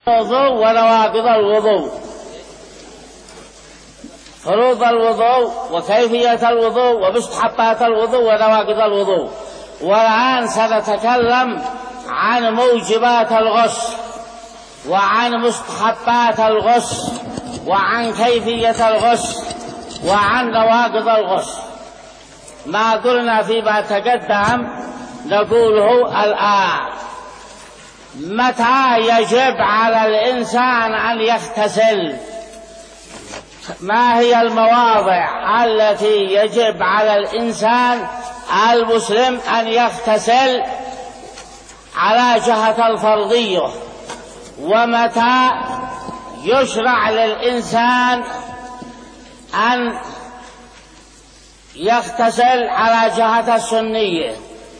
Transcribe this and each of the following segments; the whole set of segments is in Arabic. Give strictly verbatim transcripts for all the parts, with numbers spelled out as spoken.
الوضوء ونواقض الوضوء، فروض الوضوء وكيفية الوضوء ومستحبات الوضوء ونواقض الوضوء. والآن سنتكلم عن موجبات الغسل وعن مستحبات الغسل وعن كيفية الغسل وعن نواقض الغسل. ما قلنا فيما تقدم نقوله الآن. متى يجب على الإنسان أن يغتسل؟ ما هي المواضع التي يجب على الإنسان المسلم أن يغتسل على جهة الفرضية؟ ومتى يشرع للإنسان أن يغتسل على جهة السنية؟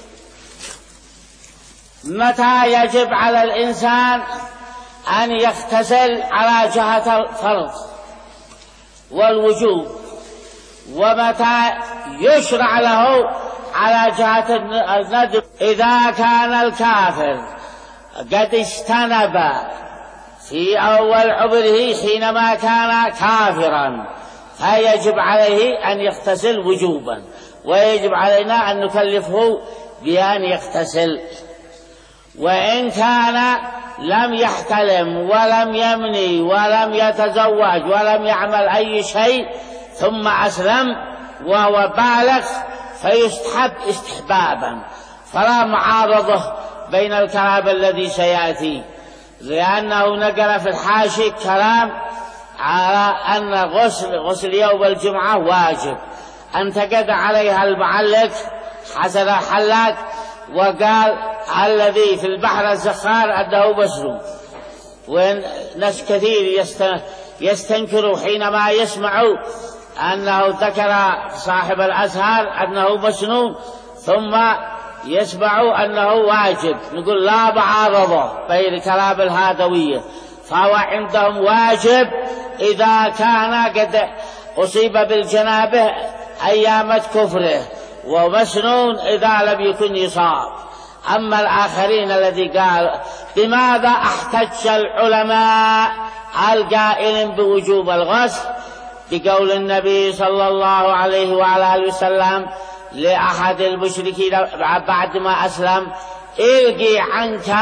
متى يجب على الإنسان أن يغتسل على جهة الفرض والوجوب؟ ومتى يشرع له على جهة الندب؟ إذا كان الكافر قد اجتنب في أول عمره حينما كان كافرا فيجب عليه أن يغتسل وجوبا، ويجب علينا أن نكلفه بأن يغتسل. وإن كان لم يحتلم ولم يمني ولم يتزوج ولم يعمل أي شيء ثم أسلم وهو بالغ فيستحب استحبابا، فلا معارضة بين الكلام الذي سيأتي، لأنه نقل في الحاشي كلام على أن غسل غسل يوم الجمعة واجب. انتقد عليها المعلق حسن الحلاق وقال الذي في البحر الزخار أنه مسنون، وناس كثير يستنكروا حينما يسمعوا أنه ذكر صاحب الأزهار أنه مسنون ثم يسمعوا أنه واجب. نقول لا معارضة بين كلام الهادوية، فهو عندهم واجب إذا كان قد أصيب بالجنابة أيام كفره، ومسنون إذا لم يكن يصاب. أما الآخرين الذي قال بماذا احتج العلماء القائلين بوجوب الغسل؟ بقول النبي صلى الله عليه وعلى آله وسلم لأحد المشركين بعد ما أسلم: القي عنك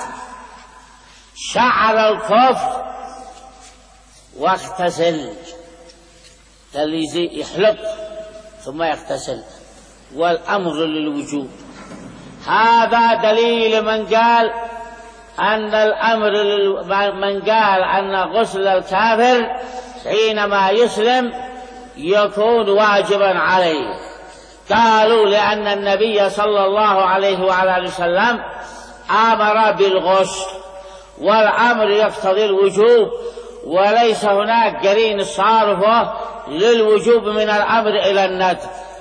شعر الكفر واغتسل. اللي يحلق ثم يغتسل، والأمر للوجوب. هذا دليل من قال أن الأمر من قال أن غسل الكافر حينما يسلم يكون واجبا عليه. قالوا لأن النبي صلى الله عليه وعلى آله وسلم أمر بالغسل، والأمر يقتضي الوجوب، وليس هناك قرين صارفة للوجوب من الأمر إلى الندب.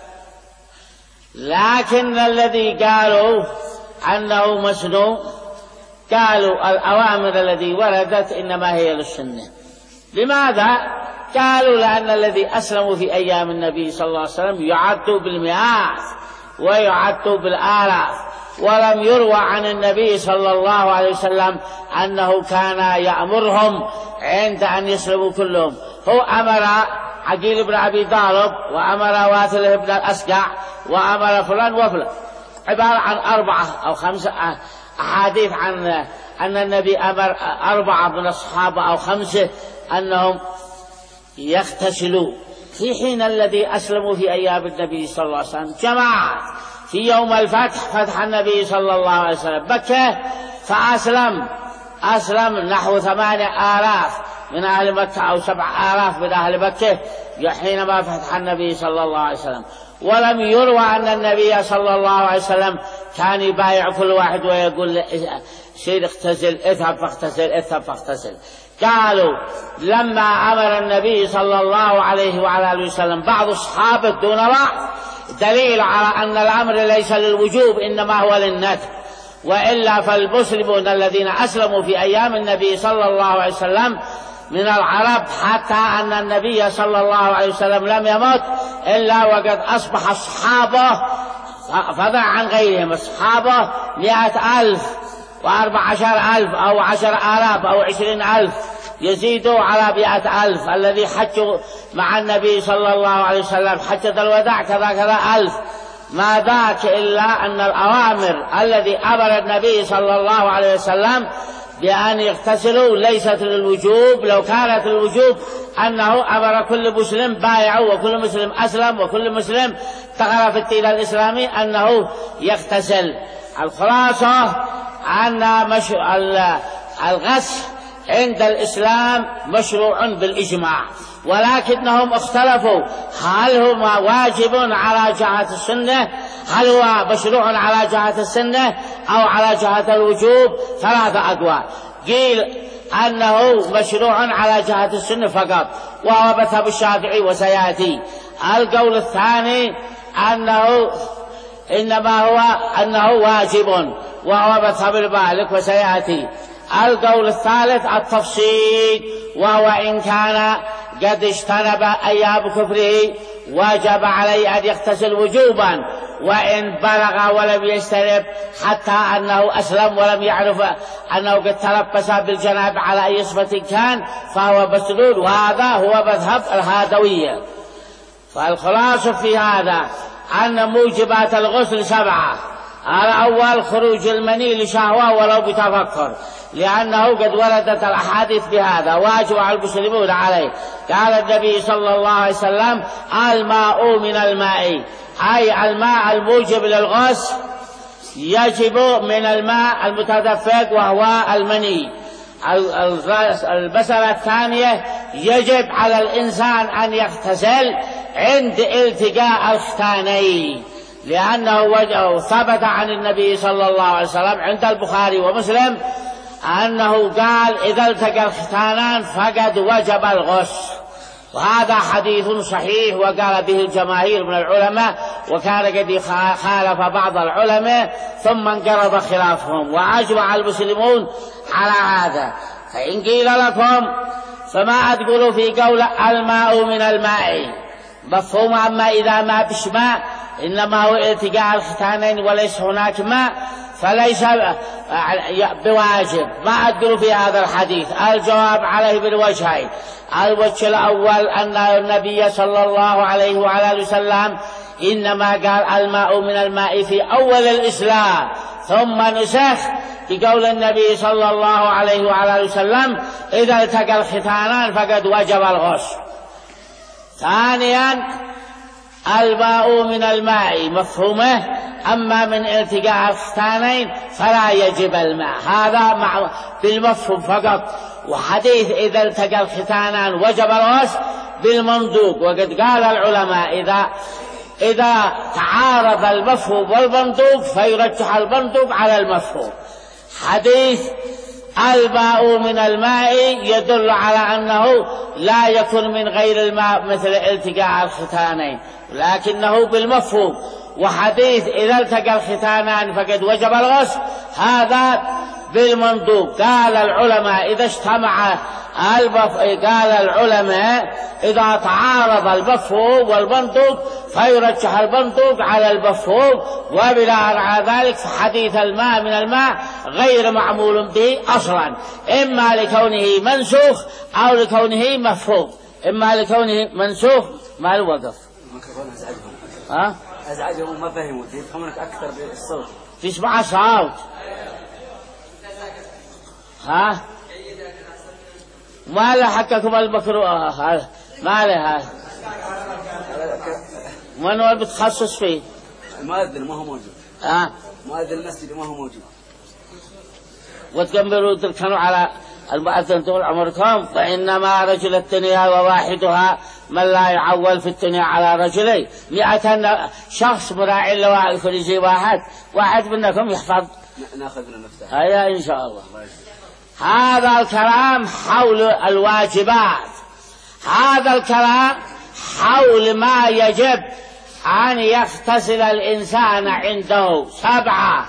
لكن الذي قالوا أنه مسنون قالوا الأوامر التي وردت إنما هي للسنة. لماذا؟ قالوا لأن الذي أسلموا في أيام النبي صلى الله عليه وسلم يعدوا بالمئات ويعدوا بالآلاف، ولم يروى عن النبي صلى الله عليه وسلم أنه كان يأمرهم عند أن يسلموا كلهم. هو أمر عقيل بن أبي طالب، وأمر واثل بن الأسقع، وأمر فلان وفلان، عبارة عن أربعة أو خمسة أحاديث عن أن النبي أمر أربعة من الصحابة أو خمسة أنهم يغتسلوا، في حين الذي أسلموا في أيام النبي صلى الله عليه وسلم جماعة. في يوم الفتح فتح النبي صلى الله عليه وسلم مكة فأسلم أسلم نحو ثمانية آلاف من أهل مكة أو سبع آلاف من أهل مكة حينما فتح النبي صلى الله عليه وسلم. ولم يروى أن النبي صلى الله عليه وسلم كان يبايع كل واحد ويقول سير اغتسل اذهب فاغتسل اذهب فاغتسل. قالوا لما أمر النبي صلى الله عليه وعلى آله وسلم بعض الصحابة دون بعض دليل على أن الأمر ليس للوجوب إنما هو للندب. وإلا فالمسلمون الذين أسلموا في أيام النبي صلى الله عليه وسلم من العرب حتى أن النبي صلى الله عليه وسلم لم يمت إلا وقد أصبح الصحابة فضلا عن غيرهم الصحابة مئة ألف وأربع عشر ألف أو عشر آلاف أو عشرين ألف يزيدوا على مئة ألف الذي حجوا مع النبي صلى الله عليه وسلم حجة الوداع كذا كذا ألف. ما ذاك إلا أن الأوامر الذي أمر النبي صلى الله عليه وسلم بأن يغتسلوا ليست للوجوب. لو كانت الوجوب أنه أمر كل مسلم بايع وكل مسلم أسلم وكل مسلم دخل في الدين الإسلامي أنه يغتسل. الخلاصة أن مش... الغسل عند الإسلام مشروع بالإجماع، ولكنهم اختلفوا هل هو واجب على جهة السنة، هل هو مشروع على جهة السنة أو على جهة الوجوب. ثلاثة أقوال. قيل أنه مشروع على جهة السنة فقط وهو مذهب الشافعي وسيأتي. القول الثاني أنه إنما هو أنه واجب وهو مذهب المالك وسيأتي. القول الثالث التفصيل وهو إن كان قد اجتنب أيام كفره وجب عليه أن يغتسل وجوبا، وإن بلغ ولم يجتنب حتى أنه أسلم ولم يعرف أنه قد تلبس بالجناب على أي صفة كان فهو مسلول، وهذا هو مذهب الهادوية. فالخلاصة في هذا أن موجبات الغسل سبعة. الأول خروج المني لشهوة ولو بتفكر، لأنه قد وردت الأحاديث بهذا واجب على المسلمون عليه. قال النبي صلى الله عليه وسلم الماء من الماء، أي الماء الموجب للغسل يجب من الماء المتدفق وهو المني. المسألة الثانية يجب على الإنسان أن يغتسل عند التقاء الختانين، لأنه ثبت عن النبي صلى الله عليه وسلم عند البخاري ومسلم أنه قال إذا التقى الختانان فقد وجب الغسل، وهذا حديث صحيح وقال به الجماهير من العلماء، وكان قد خالف بعض العلماء ثم انقرض خلافهم وأجمع المسلمون على هذا. فإن قيل لكم فما تقولوا في قول الماء من الماء مفهوم، أما إذا ما بش ماء إنما هو التقاء الختانين وليس هناك ماء فليس بواجب. ما أدخل في هذا الحديث. الجواب عليه بالوجهين. الوجه الأول أن النبي صلى الله عليه وعلى وسلم إنما قال الماء من الماء في أول الإسلام، ثم نسخ بقول النبي صلى الله عليه وعلى وسلم إذا التقى الختانان فقد وجب الغسل. ثانيا الماء من الماء مفهومه، أما من التقاء الختانين فلا يجب الماء، هذا مع بالمفهوم فقط. وحديث إذا التقى الختانان وجب الغسل بالمندوب، وقد قال العلماء إذا إذا تعارض المفهوم والمندوب فيرجح المندوب على المفهوم. حديث الماء من الماء يدل على أنه لا يكون من غير الماء مثل التقاء الختانين، لكنه بالمفهوم. وحديث إذا التقى الختانان فقد وجب الغسل هذا بالمندوب. قال العلماء إذا اجتمع البف... قال العلماء إذا تعارض المفهوم والمندوب فيرجح المندوب على المفهوم، وبناء على ذلك فحديث الماء من الماء غير معمول به أصلا، إما لكونه منسوخ أو لكونه مفهوم. إما لكونه منسوخ ما الوقف ها أزعجهم ما فهموا يفهمونك أكثر بالصوت، تسمع صوت ها ما له حقكم المكروه هذا ما له هذا من هو بتخصص فيه؟ المؤذن ما هو موجود. ها مؤذن المسجد ما هو موجود. وتكملوا تركنوا على المؤذن طول عمركم، فإنما رجل الدنيا وواحدها من لا يعول في الدنيا على رجلين. مئة شخص مراعي اللواء الفريزي واحد واحد منكم يحفظ ناخذ نفسه هيا إن شاء الله. هذا الكلام حول الواجبات، هذا الكلام حول ما يجب أن يغتسل الإنسان عنده سبعة،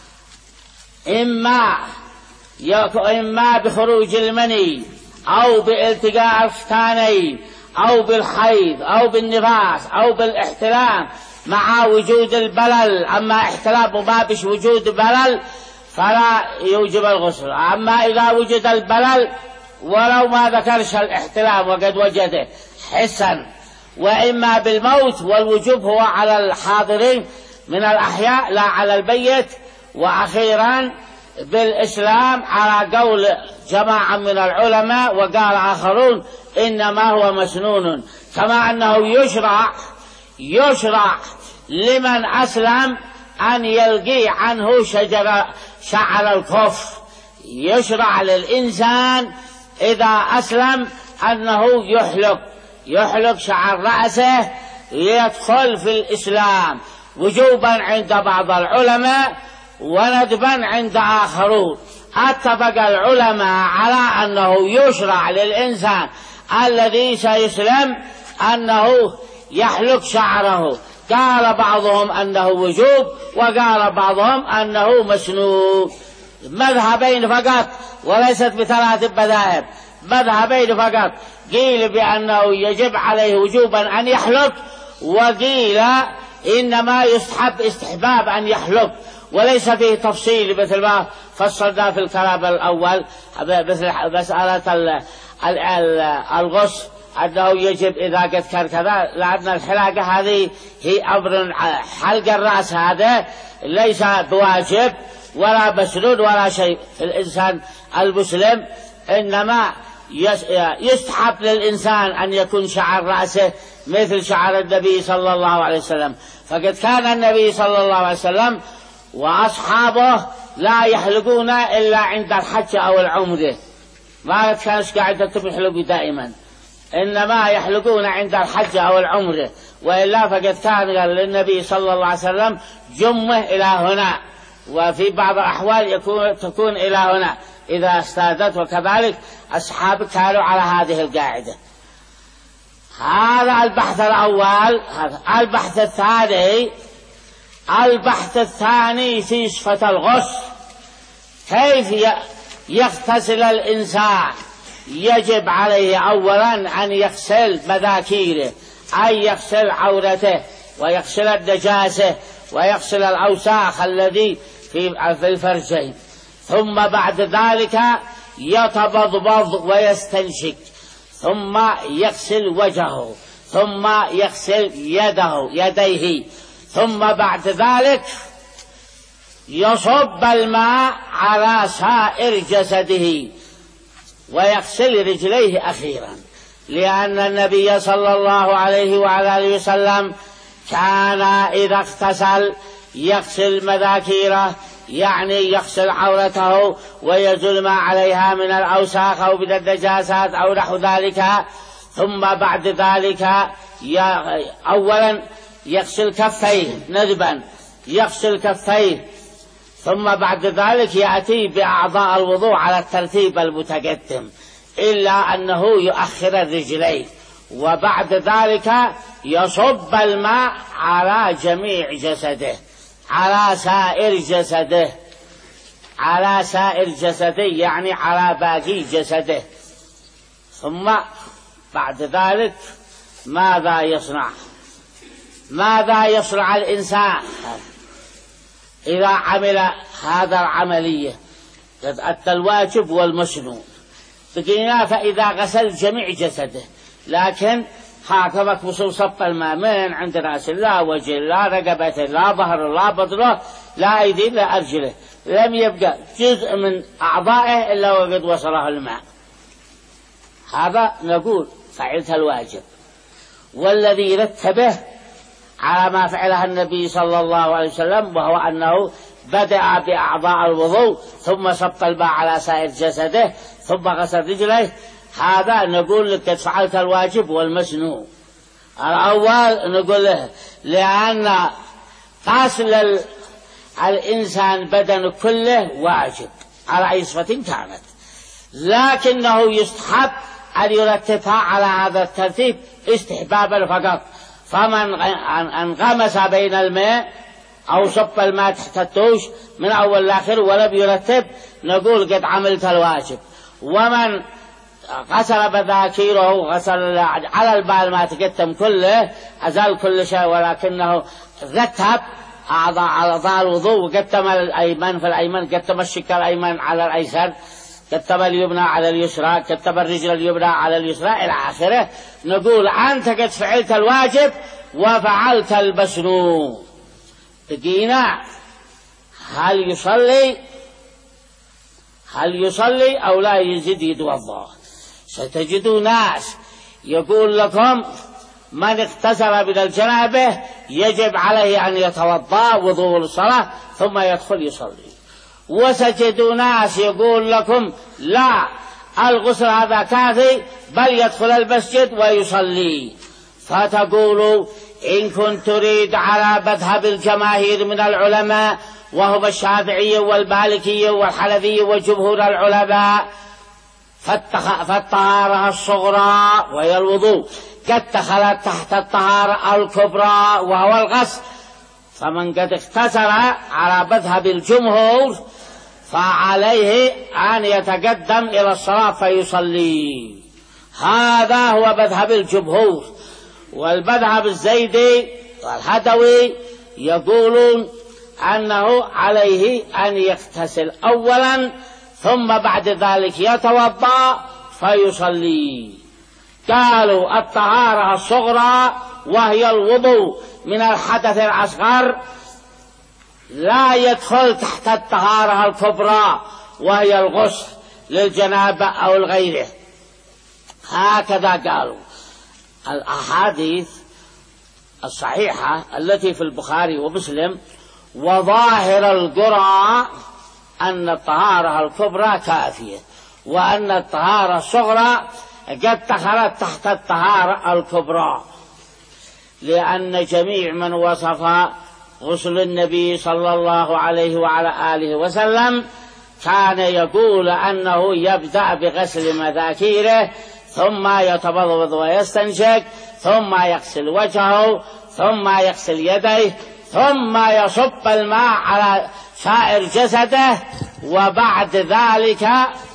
إما إما بخروج المني أو بالتقاء الختانين أو بالحيض أو بالنفاس أو بالاحتلام مع وجود البلل. أما احتلام ما بش وجود بلل فلا يوجب الغسل. أما إذا وجد البلل ولو ما ذكرش الاحتلام وقد وجده حسا وإما بالموت، والوجوب هو على الحاضرين من الأحياء لا على البيت. وأخيرا بالإسلام على قول جماعة من العلماء، وقال آخرون إنما هو مسنون، كما أنه يشرع يشرع لمن أسلم أن يلقي عنه شجر شعر الكفر. يشرع للإنسان إذا أسلم أنه يحلق يحلق شعر رأسه ليدخل في الإسلام، وجوبا عند بعض العلماء وندبا عند آخرون. اتفق العلماء على أنه يشرع للإنسان الذي سيسلم أنه يحلق شعره. قال بعضهم أنه وجوب، وقال بعضهم أنه مسنون. مذهبين فقط وليست بثلاث مذاهب، مذهبين فقط. قيل بأنه يجب عليه وجوبا أن يحلق، وقيل إنما يستحب استحباب أن يحلق، وليس فيه تفصيل مثل ما فصلنا في الكلام الأول مثل مسألة الغسل أنه يجب إذا قد كان كذا، لأن الحلاقة هذه هي أمر حلق الرأس هذا ليس بواجب ولا مسنون ولا شيء في الإنسان المسلم، إنما يستحب للإنسان أن يكون شعر رأسه مثل شعر النبي صلى الله عليه وسلم. فقد كان النبي صلى الله عليه وسلم وأصحابه لا يحلقون إلا عند الحج أو العمرة، ما كانش قاعدتهم يحلقوا دائما، إنما يحلقون عند الحج أو العمرة. وإلا فقد كان للنبي صلى الله عليه وسلم جمه إلى هنا، وفي بعض الأحوال يكون تكون إلى هنا إذا استادت، وكذلك أصحاب كانوا على هذه القاعدة. هذا البحث الأول. البحث الثاني البحث الثاني في صفة الغسل، كيف يغتسل الإنسان. يجب عليه أولا أن يغسل مذاكيره، أي يغسل عورته ويغسل النجاسة ويغسل الأوساخ الذي في الفرجين، ثم بعد ذلك يتبضبض ويستنشق، ثم يغسل وجهه، ثم يغسل يده يديه، ثم بعد ذلك يصب الماء على سائر جسده ويغسل رجليه أخيرا، لأن النبي صلى الله عليه وعلى آله وسلم كان إذا اغتسل يغسل مذاكيره، يعني يغسل عورته ويزول ما عليها من الأوساخ أو من النجاسات أو نحو ذلك، ثم بعد ذلك أولا يغسل كفيه ندبا، يغسل كفيه، ثم بعد ذلك يأتي بأعضاء الوضوء على الترتيب المتقدم، إلا أنه يؤخر الرجلين، وبعد ذلك يصب الماء على جميع جسده، على سائر جسده، على سائر جسده يعني على باقي جسده. ثم بعد ذلك ماذا يصنع؟ ماذا يصنع الإنسان إذا عمل هذا العملية؟ قد أتى الواجب والمسنون بقينا، فإذا غسل جميع جسده، لكن حاكمك بصوب صب الماء من عند رأس لا وجه لا رقبته لا ظهر لا بطنه لا أيديه لا أرجله، لم يبقى جزء من أعضائه إلا وقد وصله الماء، هذا نقول فعلت الواجب. والذي رتبه على ما فعله النبي صلى الله عليه وسلم، وهو أنه بدأ بأعضاء الوضوء ثم صب الماء على سائر جسده ثم غسل رجليه، هذا نقول لك قد فعلت الواجب والمسنون. الأول نقول له لأن غسل الإنسان بدن كله واجب على أي صفة كانت، لكنه يستحب أن يرتبها على هذا الترتيب استحبابا فقط. فمن انغمس بين الماء أو صب الماء تحت الدوش من أول لآخر ولم يرتب، نقول قد عملت الواجب. ومن غسل مذاكيره غسل على البال ما تقدم كله أزال كل شيء، ولكنه رتب أعضاء أعضاء الوضوء وقدم الأيمن في الأيمن، قدم الشق الأيمن على الأيسر، كتب اليمنى على اليسرى، كتب الرجل اليمنى على اليسرى إلى آخره. نقول أنت قد فعلت الواجب وفعلت المسنون. بقينا هل يصلي هل يصلي أو لا يزيد يتوضأ؟ ستجدوا ناس يقول لكم من اغتسل من الجنابة يجب عليه أن يتوضأ وضوء الصلاة ثم يدخل يصلي، وستجدوا ناس يقول لكم لا، الغسل هذا كافي بل يدخل المسجد ويصلي. فتقولوا إن كنت تريد على مذهب الجماهير من العلماء وهم الشافعية والمالكية والحنفية وجمهور العلماء، فالطهارة الصغرى وهي الوضوء قد دخلت تحت الطهارة الكبرى وهو الغسل، فمن قد اقتصر على مذهب الجمهور فعليه أن يتقدم إلى الصلاة فيصلي. هذا هو مذهب الجمهور. والمذهب الزيدي والهدوي يقولون أنه عليه أن يغتسل أولا ثم بعد ذلك يتوضأ فيصلي. قالوا الطهارة الصغرى وهي الوضوء من الحدث الأصغر لا يدخل تحت الطهارة الكبرى وهي الغسل للجنابة أو الغيره. هكذا قالوا. الأحاديث الصحيحة التي في البخاري ومسلم وظاهر القرآن أن الطهارة الكبرى كافية، وأن الطهارة الصغرى قد دخلت تحت الطهارة الكبرى، لأن جميع من وصف غسل النبي صلى الله عليه وعلى آله وسلم كان يقول أنه يبدأ بغسل مذاكيره ثم يتمضمض ويستنشق ثم يغسل وجهه ثم يغسل يديه ثم يصب الماء على سائر جسده، وبعد ذلك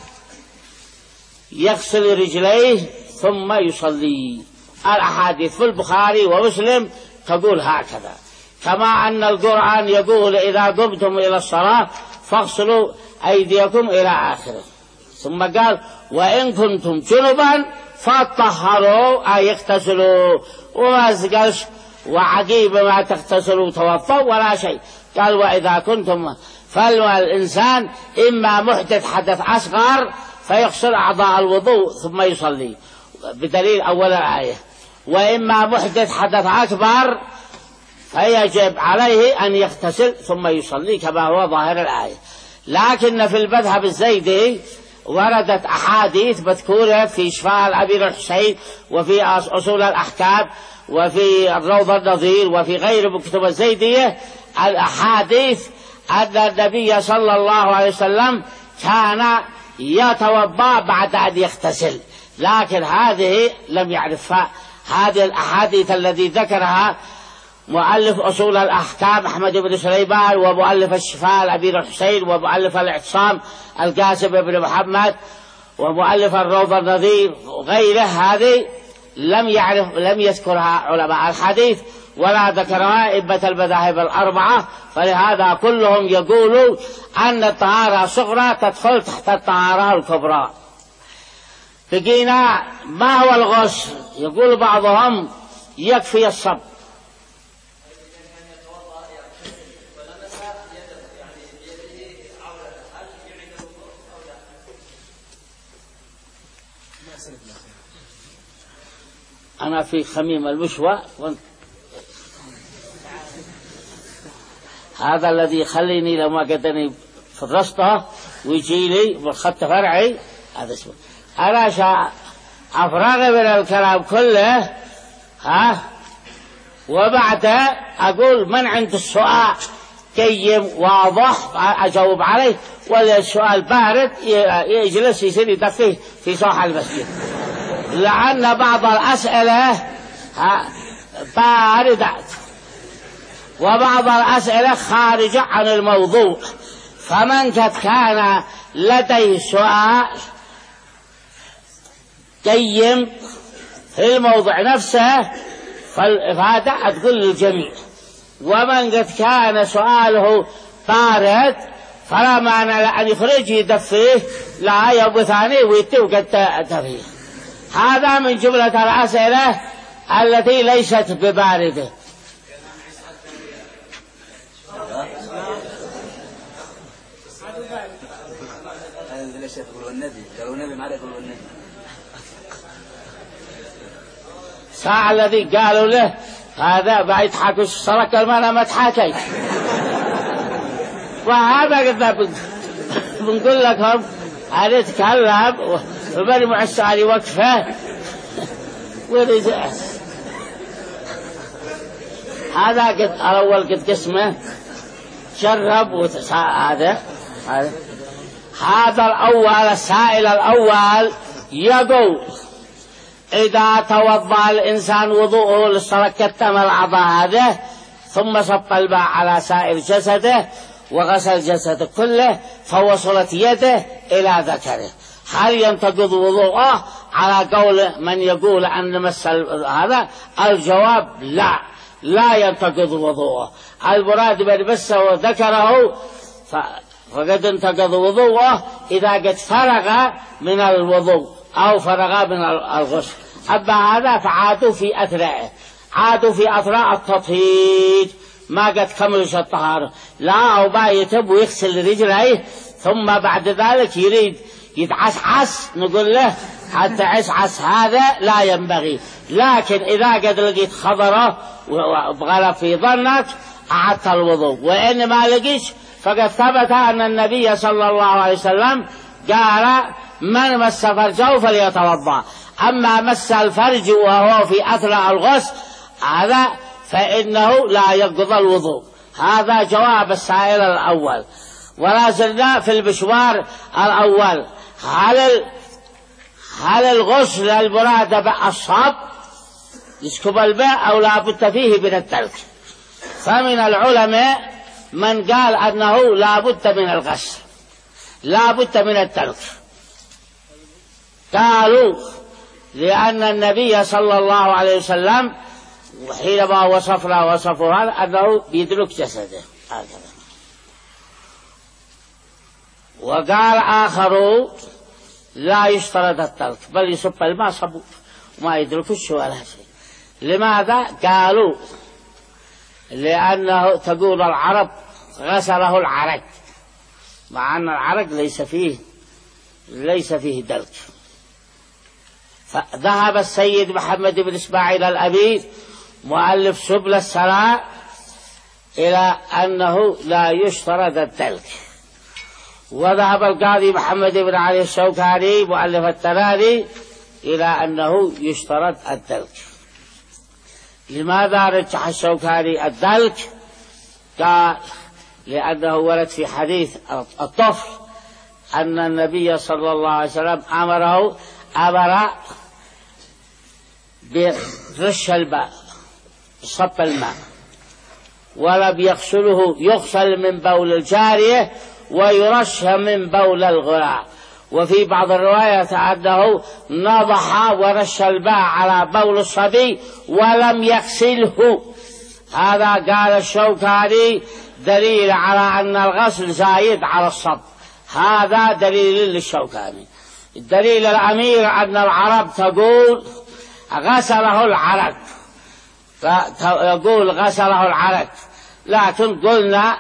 يغسل رجليه ثم يصلي. الأحاديث في البخاري ومسلم تقول هكذا، كما أن القرآن يقول إذا قمتم إلى الصلاة فاغسلوا أيديكم إلى آخره. ثم قال وإن كنتم جنبا فطهروا أي اغتسلوا، وما قالش وعقيب ما تغتسلوا توضوا ولا شيء. قال وإذا كنتم، فالإنسان إما محدث حدث أصغر فيغسل أعضاء الوضوء ثم يصلي بدليل أول الآية، وإما محدث حدث أكبر فيجب عليه أن يغتسل ثم يصلي كما هو ظاهر الآية. لكن في المذهب الزيدي وردت أحاديث مذكورة في شفاء الأمير الحسين وفي أصول الأحكام وفي الروض النظير وفي غير كتب الزيدية الأحاديث أن النبي صلى الله عليه وسلم كان يتوضأ بعد أن يغتسل، لكن هذه لم يعرفها. هذه الأحاديث التي ذكرها مؤلف أصول الأحكام أحمد بن سليمان، ومؤلف الشفاء الأمير الحسين، ومؤلف الاعتصام القاسم بن محمد، ومؤلف الروض النظير وغيره، هذه لم يعرف لم يذكرها علماء الحديث ولا ذكرها أئمة المذاهب الأربعة، فلهذا كلهم يقولوا أن الطهارة الصغرى تدخل تحت الطهارة الكبرى. بقينا ما هو الغسل؟ يقول بعضهم يكفي الصب. أنا في خميم المشوى هذا الذي يخليني لو ما قدرني في الرسطة ويجي لي بالخط فرعي هذا اسمه. أنا شا أفرغ من الكلام كله ها، وبعد أقول من عنده السؤال قيم واضح أجاوب عليه، ولا السؤال بارد يجلس يصير يدفيه في ساحة المسجد، لأن بعض الأسئلة باردة وبعض الأسئلة خارجة عن الموضوع. فمن قد كان لديه سؤال قيم في الموضوع نفسه فالإفادة تقول للجميع، ومن قد كان سؤاله بارد فلا معنى أن يخرج يدفيه لا يوم ثاني ويتوقع تفيه. هذا من جملة الأسئلة التي ليست بباردة. ساعة الذي قالوا له هذا بعيد حكوا سرك المال ما تحكي. وهذا قد بنقول لكم هذا يتكلم وبني معسى وقفه ورجع. هذا قد الأول قد قسمه جرب وتسا هذا هذا هذا الأول. السائل الأول يقول إذا توضأ الإنسان وضوءه للصلاة كتم الأعضاء هذا ثم صب الماء على سائر جسده وغسل جسده كله فوصلت يده إلى ذكره، هل ينتقض وضوءه على قول من يقول أن مس هذا؟ الجواب لا، لا ينتقض وضوءه. المراد من مسه ذكره فقد انتقض وضوءه إذا قد فرغ من الوضوء أو فرغ من الغسل. أما هذا فعادوا في أثناءه، عادوا في أثناء التطهير ما قد كملوا الطهارة، لا أو ما يتب ويغسل رجليه ثم بعد ذلك يريد يتعسعس نقول له حتى عسعس هذا لا ينبغي. لكن إذا قد لقيت خضره وبغلب في ظنك أعدت الوضوء، وإن ما لقيش فقد ثبت أن النبي صلى الله عليه وسلم قال من مس فرجه فليتوضأ. أما مس الفرج وهو في أثناء الغسل هذا فإنه لا ينقض الوضوء. هذا جواب السائل الأول. ولا زلنا في المشوار الأول، هل هل الغسل المراد بالصب يسكب الماء أو لا بد فيه من التلك؟ فمن العلماء من قال أنه لا بد من الغسل، لا بد من التلك. قالوا لأن النبي صلى الله عليه وسلم حينما وصفنا وصفه هذا أنه بيدلك جسده هكذا. وقال آخرون لا يشترط التلك بل يصب الماء صبوب وما يدركش ولا شيء. لماذا؟ قالوا لأنه تقول العرب غسله العرق، مع أن العرق ليس فيه ليس فيه دلك. فذهب السيد محمد بن إسماعيل الأمير مؤلف سبل السلام إلى أنه لا يشترط الدلك. وذهب القاضي محمد بن علي الشوكاني مؤلف التنادي إلى أنه يشترط الدلك. لماذا رجح الشوكاني الدلك؟ قال لأنه ورد في حديث الطفل أن النبي صلى الله عليه وسلم أمره أمر برش الماء صب الماء ولم يغسله، يغسل من بول الجارية ويرش من بول الغلام. وفي بعض الروايات أنه نضح ورش الماء على بول الصبي ولم يغسله. هذا قال الشوكاني دليل على أن الغسل زايد على الصب، هذا دليل للشوكاني. الدليل الأمير أن العرب تقول غسله العرق، يقول غسله العرق، لكن قلنا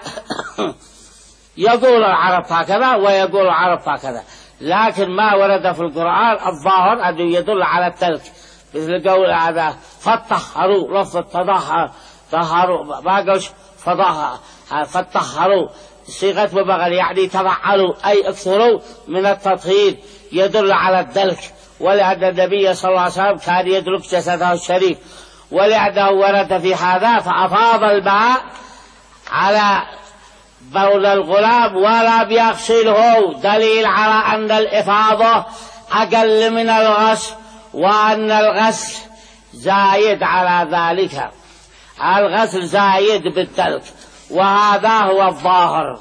يقول العرب هكذا ويقول العرب هكذا، لكن ما ورد في القرآن الظاهر أنه يدل على التلك، مثل قول هذا فطهروا، لفظ التطهر طهروا ما قالش فطهر فطهروا صيغة مبالغة يعني تفعلوا أي اكثروا من التطهير، يدل على الدلك. ولأن النبي صلى الله عليه وسلم كان يدلك جسده الشريف، ولأنه ورد في هذا فأفاض الماء على بول الغلام ولم يغسله، دليل على أن الإفاضة أقل من الغسل وأن الغسل زايد على ذلك، الغسل زايد بالدلك، وهذا هو الظاهر.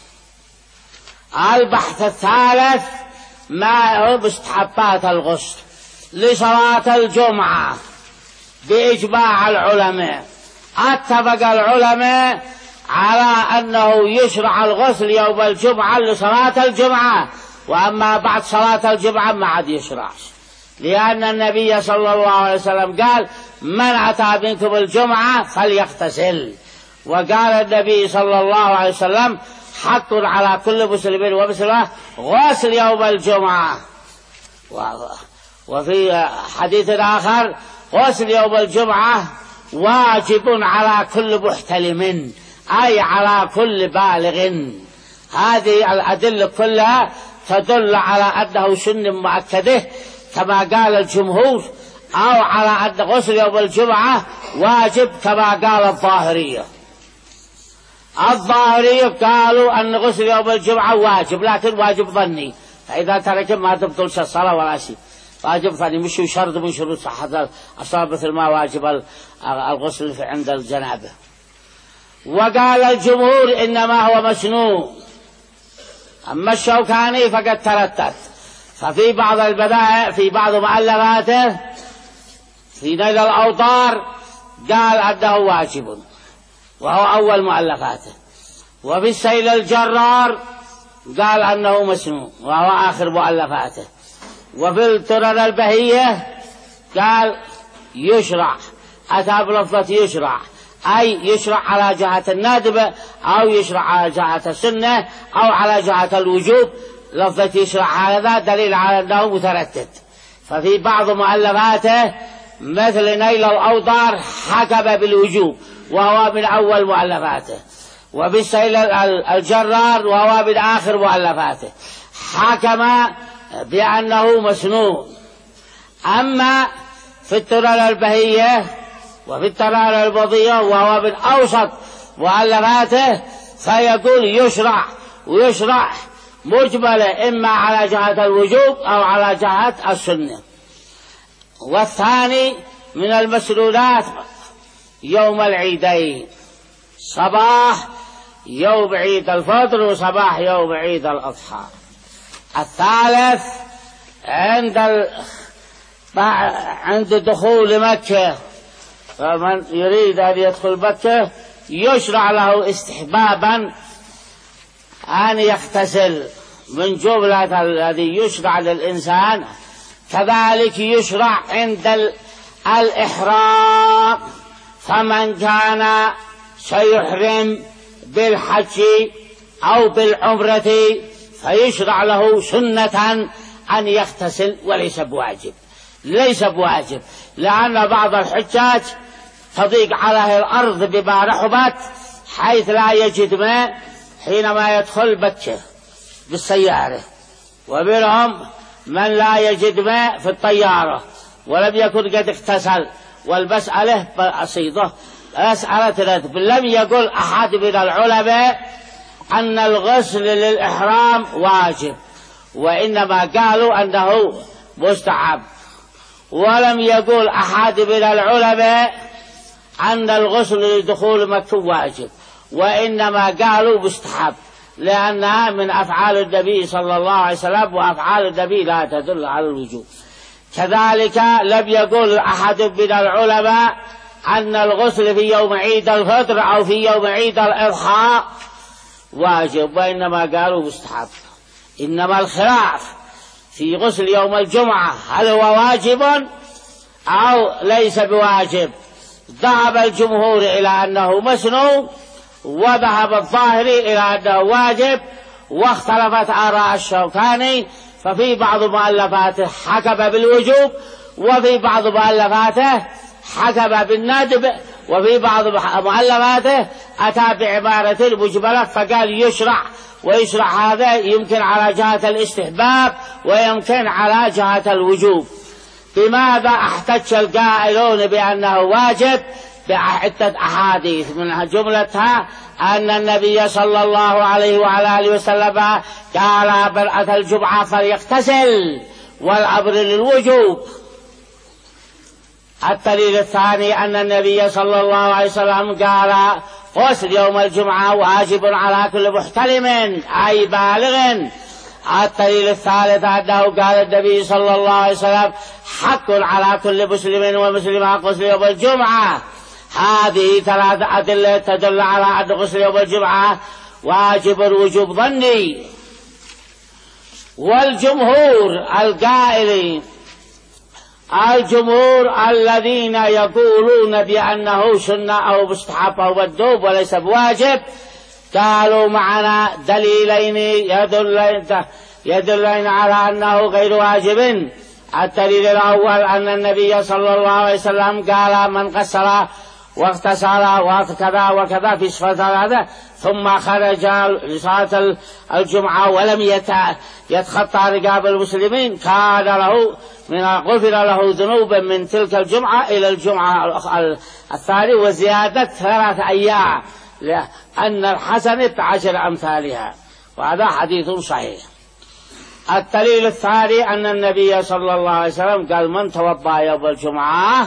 البحث الثالث ما هو مستحبات الغسل لصلاة الجمعة بإجماع العلماء. اتفق العلماء على أنه يشرع الغسل يوم الجمعة لصلاة الجمعة، وأما بعد صلاة الجمعة ما عاد يشرع، لأن النبي صلى الله عليه وسلم قال: من أتى منكم الجمعة فليغتسل. وقال النبي صلى الله عليه وسلم: حق على كل مسلم ومسلمة غسل يوم الجمعة. وفي حديث آخر: غسل يوم الجمعة واجب على كل محتلم، أي على كل بالغ. هذه الأدلة كلها تدل على أنه سنة مؤكدة كما قال الجمهور، أو على أن غسل يوم الجمعة واجب كما قال الظاهرية. الظاهرية قالوا أن غسل يوم الجمعة واجب، لكن واجب ظني، فإذا ترك ما تبطلش الصلاة ولا شيء. واجب ظني مش شرط من شروط صحة الصلاة، مثل ما واجب الغسل عند الجنابة. وقال الجمهور إنما هو مسنون. أما الشوكاني فقد تردد، ففي بعض البدائع في بعض مؤلفاته في نيل الأوطار قال أنه واجب، وهو أول مؤلفاته. وفي السيل الجرار قال أنه مسنون، وهو آخر مؤلفاته. وفي الترر البهية قال يشرع، أتى بلفظة يشرع، أي يشرع على جهة الندب، أو يشرع على جهة السنة، أو على جهة الوجوب. لفظة يشرع هذا دليل على أنه متردد. ففي بعض مؤلفاته مثل نيل الأوطار حكم بالوجوب، وهو من أول مؤلفاته. وفي السيل الجرار وهو من آخر مؤلفاته حكم بأنه مسنون. أما في الترر البهية وفي الترار البضية وهو من أوسط مؤلفاته فيقول يشرع، ويشرع مجملة إما على جهة الوجوب أو على جهة السنة. والثاني من المسنونات يوم العيدين، صباح يوم عيد الفطر وصباح يوم عيد الأضحى. الثالث عند ال... عند دخول مكة، فمن يريد أن يدخل مكة يشرع له استحبابا أن يغتسل من جملة الذي يشرع للإنسان. كذلك يشرع عند الإحرام، فمن كان سيحرم بالحج أو بالعمرة فيشرع له سنة أن يغتسل، وليس بواجب، ليس بواجب، لأن بعض الحجاج تضيق عليه الأرض بما رحبت حيث لا يجد ماء حينما يدخل مكة بالسيارة، ومنهم من لا يجد ماء في الطيارة ولم يكن قد اغتسل. والمسألة بسيطة، مسألة ندب. لم يقل أحد من العلماء أن الغسل للإحرام واجب، وإنما قالوا أنه مستحب. ولم يقول أحد من العلماء أن الغسل لدخول مكة واجب، وإنما قالوا مستحب، لأنها من أفعال النبي صلى الله عليه وسلم، وأفعال النبي لا تدل على الوجوب. كذلك لم يقول أحد من العلماء أن الغسل في يوم عيد الفطر أو في يوم عيد الأضحى واجب، وإنما قالوا مستحب. إنما الخلاف في غسل يوم الجمعة هل هو واجب أو ليس بواجب. ذهب الجمهور إلى أنه مسنون، وذهب الظاهري إلى أنه واجب، واختلفت آراء الشوكاني، ففي بعض مؤلفاته حكم بالوجوب، وفي بعض مؤلفاته حكم بالندب، وفي بعض مؤلفاته أتى بعبارة مجملة فقال يشرع. ويشرع هذا يمكن على جهة الاستحباب ويمكن على جهة الوجوب. بماذا احتج القائلون بأنه واجب؟ بعدة أحاديث، من جملتها أن النبي صلى الله عليه وعلى آله وسلم قال برأة الجمعة فليغتسل، والأمر للوجوب. الدليل الثاني أن النبي صلى الله عليه وسلم قال غسل يوم الجمعة واجب على كل محتلم أي بالغ. الدليل الثالث أنه قال النبي صلى الله عليه وسلم حق على كل مسلم ومسلمة غسل يوم الجمعة. هذه ثلاثة أدلة تدل على أن غسل يوم الجمعة واجب وجوب ظني. والجمهور القائلين الجمهور الذين يقولون بأنه سنة أو مستحب أو مندوب وليس بواجب قالوا معنا دليلين يدلين, يدلين على أنه غير واجب. الدليل الأول أن النبي صلى الله عليه وسلم قال من غسل واغتسل وكذا وكذا في صفة هذا ثم خرج لصلاة الجمعة ولم يتخطى رقاب المسلمين كان له من غفر له ذنوبا من تلك الجمعة إلى الجمعة الثانية وزيادة ثلاثة أيام لأن الحسنة بعشر أمثالها، وهذا حديث صحيح. الدليل الثاني أن النبي صلى الله عليه وسلم قال من توضأ يوم الجمعة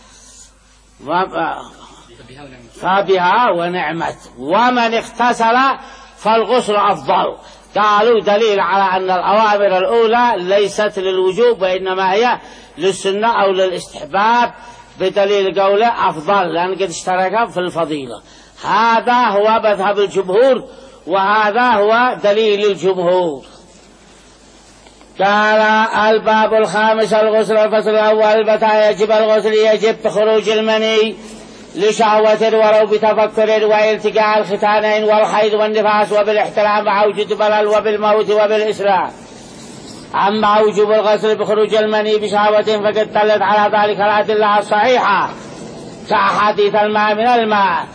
فبها ونعمت ومن اغتسل فالغسل أفضل. قالوا دليل على أن الأوامر الأولى ليست للوجوب وإنما هي للسنة أو للاستحباب بدليل قوله أفضل لأن قد اشترك في الفضيلة. هذا هو مذهب الجمهور وهذا هو دليل الجمهور. قال الباب الخامس الغسل. الفصل الأول متى يجب الغسل؟ يجب بخروج المني لشهوة ولو بتفكر والتقاء الختانين والحيض والنفاس وبالاحتلام مع وجود بلل وبالموت وبالإسراء. أما وجوب الغسل بخروج المني بشهوة فقد دلت على ذلك الأدلة الصحيحة كأحاديث الماء من الماء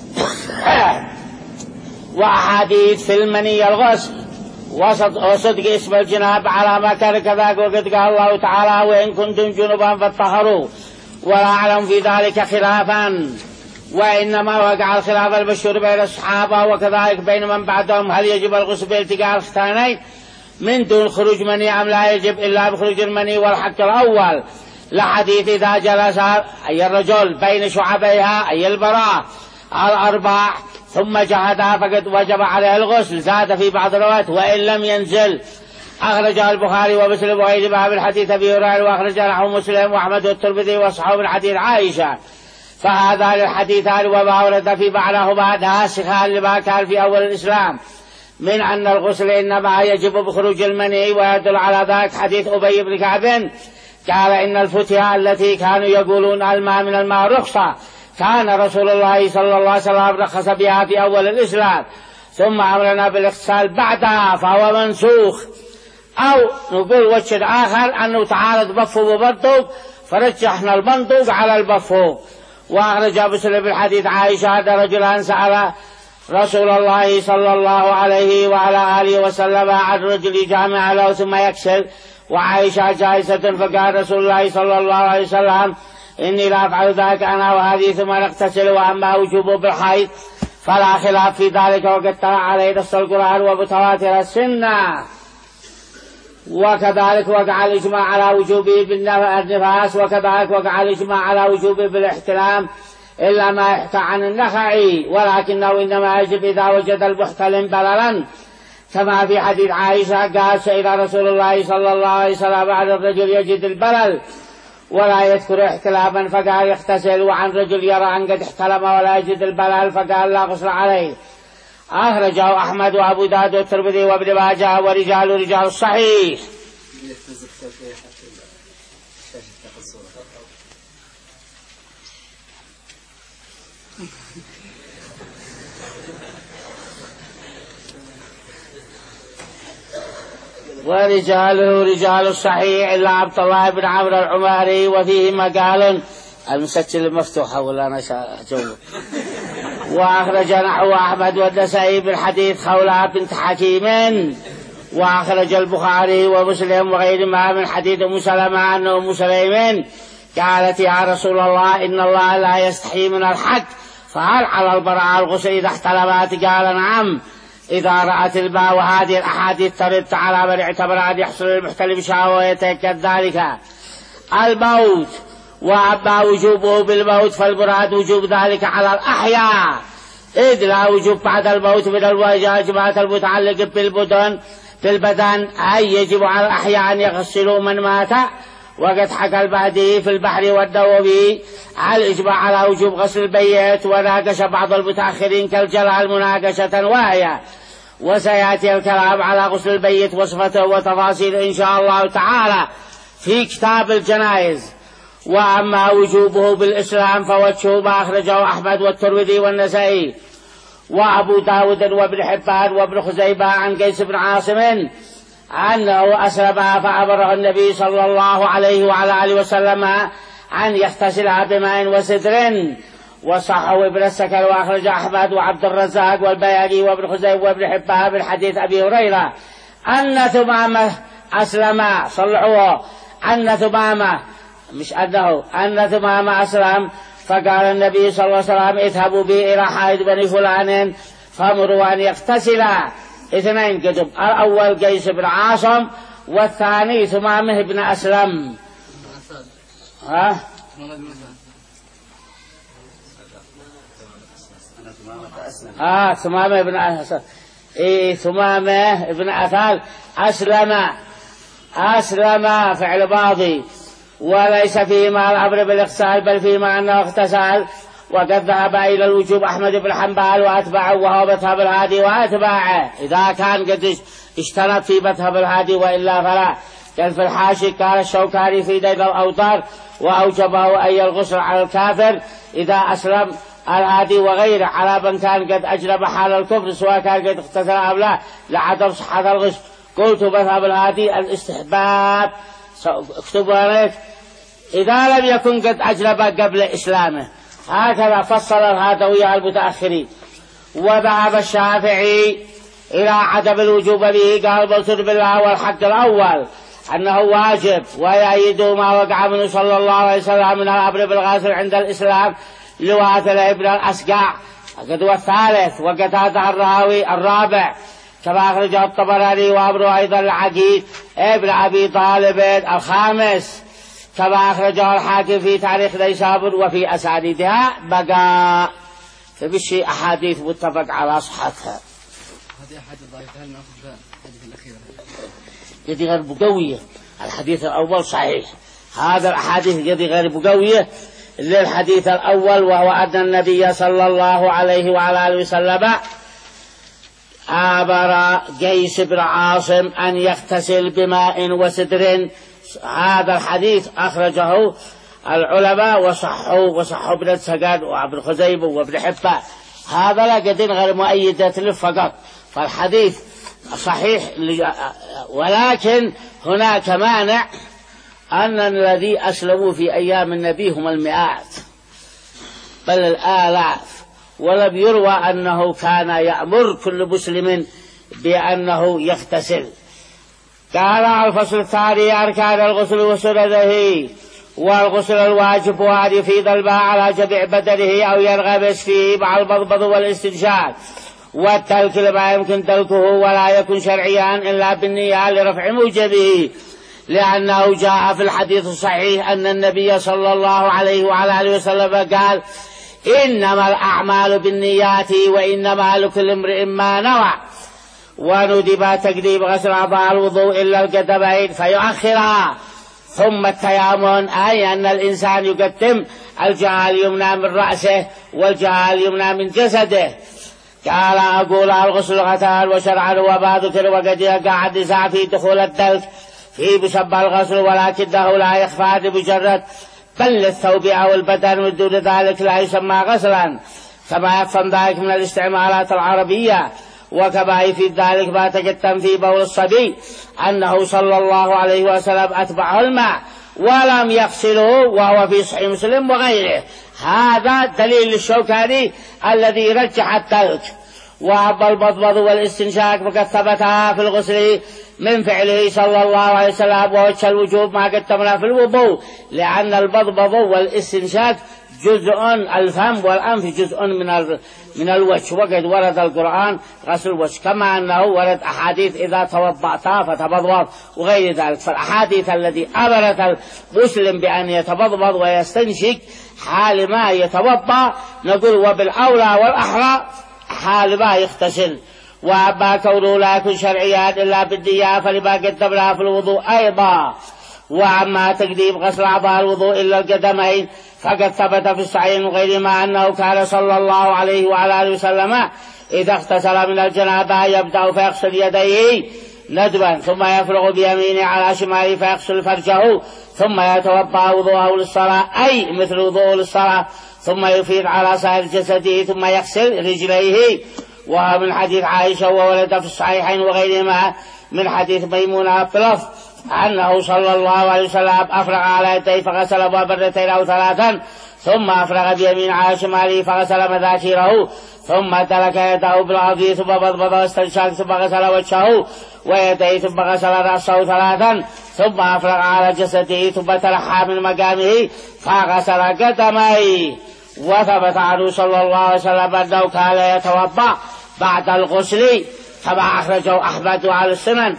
وأحاديث في المني الغسل وصدق اسم الجناب على ما كان كذاك. وقد قال الله تعالى وإن كنتم جنبا فاطهروا ولا أعلم في ذلك خلافا، وإنما وقع الخلاف المشهور بين الصحابة وكذلك بين من بعدهم هل يجب الغسل بالتقاء الختانين من دون خروج مني أم لا يجب إلا بخروج المني. والحق الأول لحديث إذا جلس أي الرجل بين شعبيها أي البراء الأربع ثم جهدها فقد وجب عليه الغسل. زاد في بعض الروايات وإن لم ينزل. أخرجه البخاري ومسلم وغير باب الحديث أبي هريرة وأخرج له مسلم وأحمد والترمذي وأصحاب الحديث عائشة. فهذا للحديثان وما ورد في بعضهما ناسخا لما كان في أول الإسلام من أن الغسل إنما يجب بخروج المني. ويدل على ذلك حديث أبي بن كعب قال إن الفتية التي كانوا يقولون الماء من الماء رخصة كان رسول الله صلى الله عليه وسلم رخص بها في أول الإسلام ثم أمرنا بالاغتسال بعدها فهو منسوخ. أو نقول وجه آخر أنه تعارض بفه وبردوق فرجحنا البندوق على البفه. وأخرج مسلم بالحديث عائشة هذا رجلا سأل رسول الله صلى الله عليه وعلى آله وسلم عن رجل جامع له ثم يكسل وعائشة جالسة فقال رسول الله صلى الله عليه وسلم إني لا أفعل ذلك أنا وهذه ثم نغتسل. وأما وجوبه بالحيض فلا خلاف في ذلك وقد ترى عليه نص القرآن ومتواتر السنة. وكذلك وقع الإجماع على وجوبه بالنفاس وكذلك وقع الإجماع على وجوبه بالاحتلام إلا ما يحكى عن النخعي ولكنه إنما يجب إذا وجد المحتلم بللا كما في حديث عائشة قال سئل رسول الله صلى الله عليه وسلم عن الرجل يجد البلل ولا يذكر احتلاما فقال يغتسل وعن رجل يرى أن قد احتلم ولا يجد البلل فقال لا غسل عليه. أخرجه أحمد وأبو داود والترمذي وابن ماجه ورجال رجال الصحيح. ورجاله رجال الصحيح إلا عبد الله بن عمرو العماري وفيه مقال المسجل المفتوح ولا نشاء جوه. وأخرج نحو أحمد والنسائي بالحديث خولة بنت حكيم. وأخرج البخاري ومسلم وغيرهما من حديث أم سلمة أن أم سليم قالت يا رسول الله إن الله لا يستحي من الحق فهل على البراء الغسل إذا احتلمت؟ قال نعم إذا رأت الماء. وهذه الأحاديث ترد على من اعتبر أن يحصل المحتلم شهوة ويتأكد ذلك الموت. وأما وجوبه بالموت فالمراد وجوب ذلك على الأحياء إذ لا وجوب بعد الموت من الواجبات المتعلقة بالبدن بالبدن أي يجب على الأحياء أن يغسلوا من مات وقد حكى البهدي في البحر والنووي على الإجماع على وجوب غسل البيت، وناقش بعض المتأخرين كالجلال مناقشة واهية، وسيأتي الكلام على غسل البيت وصفته وتفاصيل إن شاء الله تعالى في كتاب الجنائز. وأما وجوبه بالإسلام فوجهه ما أخرجه أحمد والترمذي والنسائي وأبو داود وابن حبان وابن خزيمة عن قيس بن عاصم أنه أسلم فأمره النبي صلى الله عليه وعلى آله وسلم أن يغتسل بماء وسدر، وصححه ابن السكن وأخرج أحمد وعبد الرزاق والبيهقي وابن خزيمة وابن حبان من حديث أبي هريرة أن ثمامة أسلم، صلحوه أن ثمامة مش أنه أن ثمامة أسلم، فقال النبي صلى الله عليه وسلم اذهبوا بي إلى حائط بني فلان فامروا أن يغتسلا. اثنين كتب، الأول قيس بن عاصم والثاني ثمامة بن أسلم. ها؟ آه ثمامة بن أسلم، إيه ثمامة بن أثال أسلم، أسلم فعل ماضي، وليس فيما الأمر بالاغتسال بل فيما أنه اغتسل. وقد ذهب إلى الوجوب أحمد بن حنبل وأتبعه وهو مذهب الهادي وأتباعه إذا كان قد اشترط في مذهب الهادي، وإلا فلا. كان في الحاشي قال الشوكاني في نيل الأوطار وأوجبه أي الغسل على الكافر إذا أسلم الهادي وغيره على من كان قد أجرب حال الكفر سواء كان قد اغتسل أو لا لعدم صحة الغسل. قلت مذهب الهادي الاستحباب، اكتبوا عليك إذا لم يكن قد أجرب قبل إسلامه، هكذا فصل الهادوية المتأخرين. وذهب الشافعي إلى عدم الوجوب به، قال بلتر بالله والحق الأول أنه واجب، ويأيد ما وقع منه صلى الله عليه وسلم من الأمر بالغسل عند الإسلام لواثل ابن الأسقع وقد هو الثالث، وقد هذا الراوي الرابع كما أخرجه الطبراني وأمره أيضا العقيد ابن أبي طالب الخامس كما أخرجه الحاكم في تاريخ نيسابور وفي أسانيدها بقاء. فبشي أحاديث متفق على صحتها. هذه أحاديث ضعيفة، هل نأخذ الحديث الأخير؟ يدي غير بقوية، الحديث الأول صحيح، هذا الأحاديث يدي غير بقوية للحديث الأول، وهو أن النبي صلى الله عليه وعلى آله وسلم أمر قيس بن عاصم أن يغتسل بماء وسدر. هذا الحديث أخرجه العلماء وصحوا وصحوا ابن السكن وابن خزيمة وابن حبان، هذا لا قدين غير مؤيدة له فقط، فالحديث صحيح. ولكن هناك مانع أن الذي أسلموا في أيام النبي هم المئات بل الآلاف، ولم يروى أنه كان يأمر كل مسلم بأنه يغتسل. قال الفصل الثاني أركان الغسل وسننه. والغسل الواجب أن يفيض الماء على جميع بدنه أو ينغمس فيه مع المضمض والاستنشاق، والتلك لما يمكن تلكه ولا يكون شرعيا إلا بالنية لرفع موجبه، لأنه جاء في الحديث الصحيح أن النبي صلى الله عليه وعلى آله وسلم قال إنما الأعمال بالنيات وإنما لكل امرئ ما نوى. وندب تقديم غسل أعضاء الوضوء إلا القدمين فيؤخرها، ثم التيامن أي أن الإنسان يقدم الجهة اليمنى من رأسه والجهة اليمنى من جسده. قال أقول الغسل لغتان وشرعا وما ذكر، وقد يقع النساء في دخول الدلك في مسمى الغسل، ولكنه لا يخفى بمجرد بل الثوب أو البدن، من دون ذلك لا يسمى غسلا، كما يفهم ذلك من الاستعمالات العربية. وكما يفيد ذلك ما تقدم في بول الصبي أنه صلى الله عليه وسلم أتبعه الماء ولم يغسله، وهو في صحيح مسلم وغيره. هذا دليل الشوكاني الذي رجح التلك. وأما المضمض والاستنشاق فقد ثبتها في الغسل من فعله صلى الله عليه وسلم، ووجه الوجوب ما قدمنا في الوضوء، لأن المضمض والاستنشاق جزء الفم والأنف جزء من من الوجه، وقد ورد القرآن غسل الوجه، كما أنه ورد أحاديث إذا توضأت فتمضمض وغير ذلك. فالأحاديث التي أمرت المسلم بأن يتمضمض ويستنشق حال ما يتوضأ نقول وبالأولى والأحرى حال ما يغتسل. وأما كونه لا يكون شرعيا إلا بالنية فلما قدمنا في الوضوء أيضا. وأما تقديم غسل أعضاء الوضوء إلا القدمين فقد ثبت في الصحيح وغيرهما أنه كان صلى الله عليه وعلى آله وسلم إذا اغتسل من الجنابة يبدأ فيغسل يديه ندبا ثم يفرغ بيمينه على شماله فيغسل فرجه ثم يتوضأ وضوءه للصلاة أي مثل وضوءه للصلاة ثم يفيض على سائر جسده ثم يغسل رجليه. ومن حديث عائشة وولد في الصحيحين وغيرهما من حديث ميمونة بلفظ أنه صلى الله عليه وسلم أفرغ على يديه فغسل مرتين أو ثلاثا ثم أفرغ بيمين على شماله فغسل مذاكيره ثم ترك يده بالأرض ثم مضمض واستنشق ثم غسل وجهه ويديه ثم غسل رأسه ثلاثا ثم أفرغ على جسده ثم ترحى من مقامه فغسل قدميه. وثبت عنه صلى الله عليه وسلم أنه كان يتوضأ بعد الغسل كما أخرجه أحمد وأهل السنن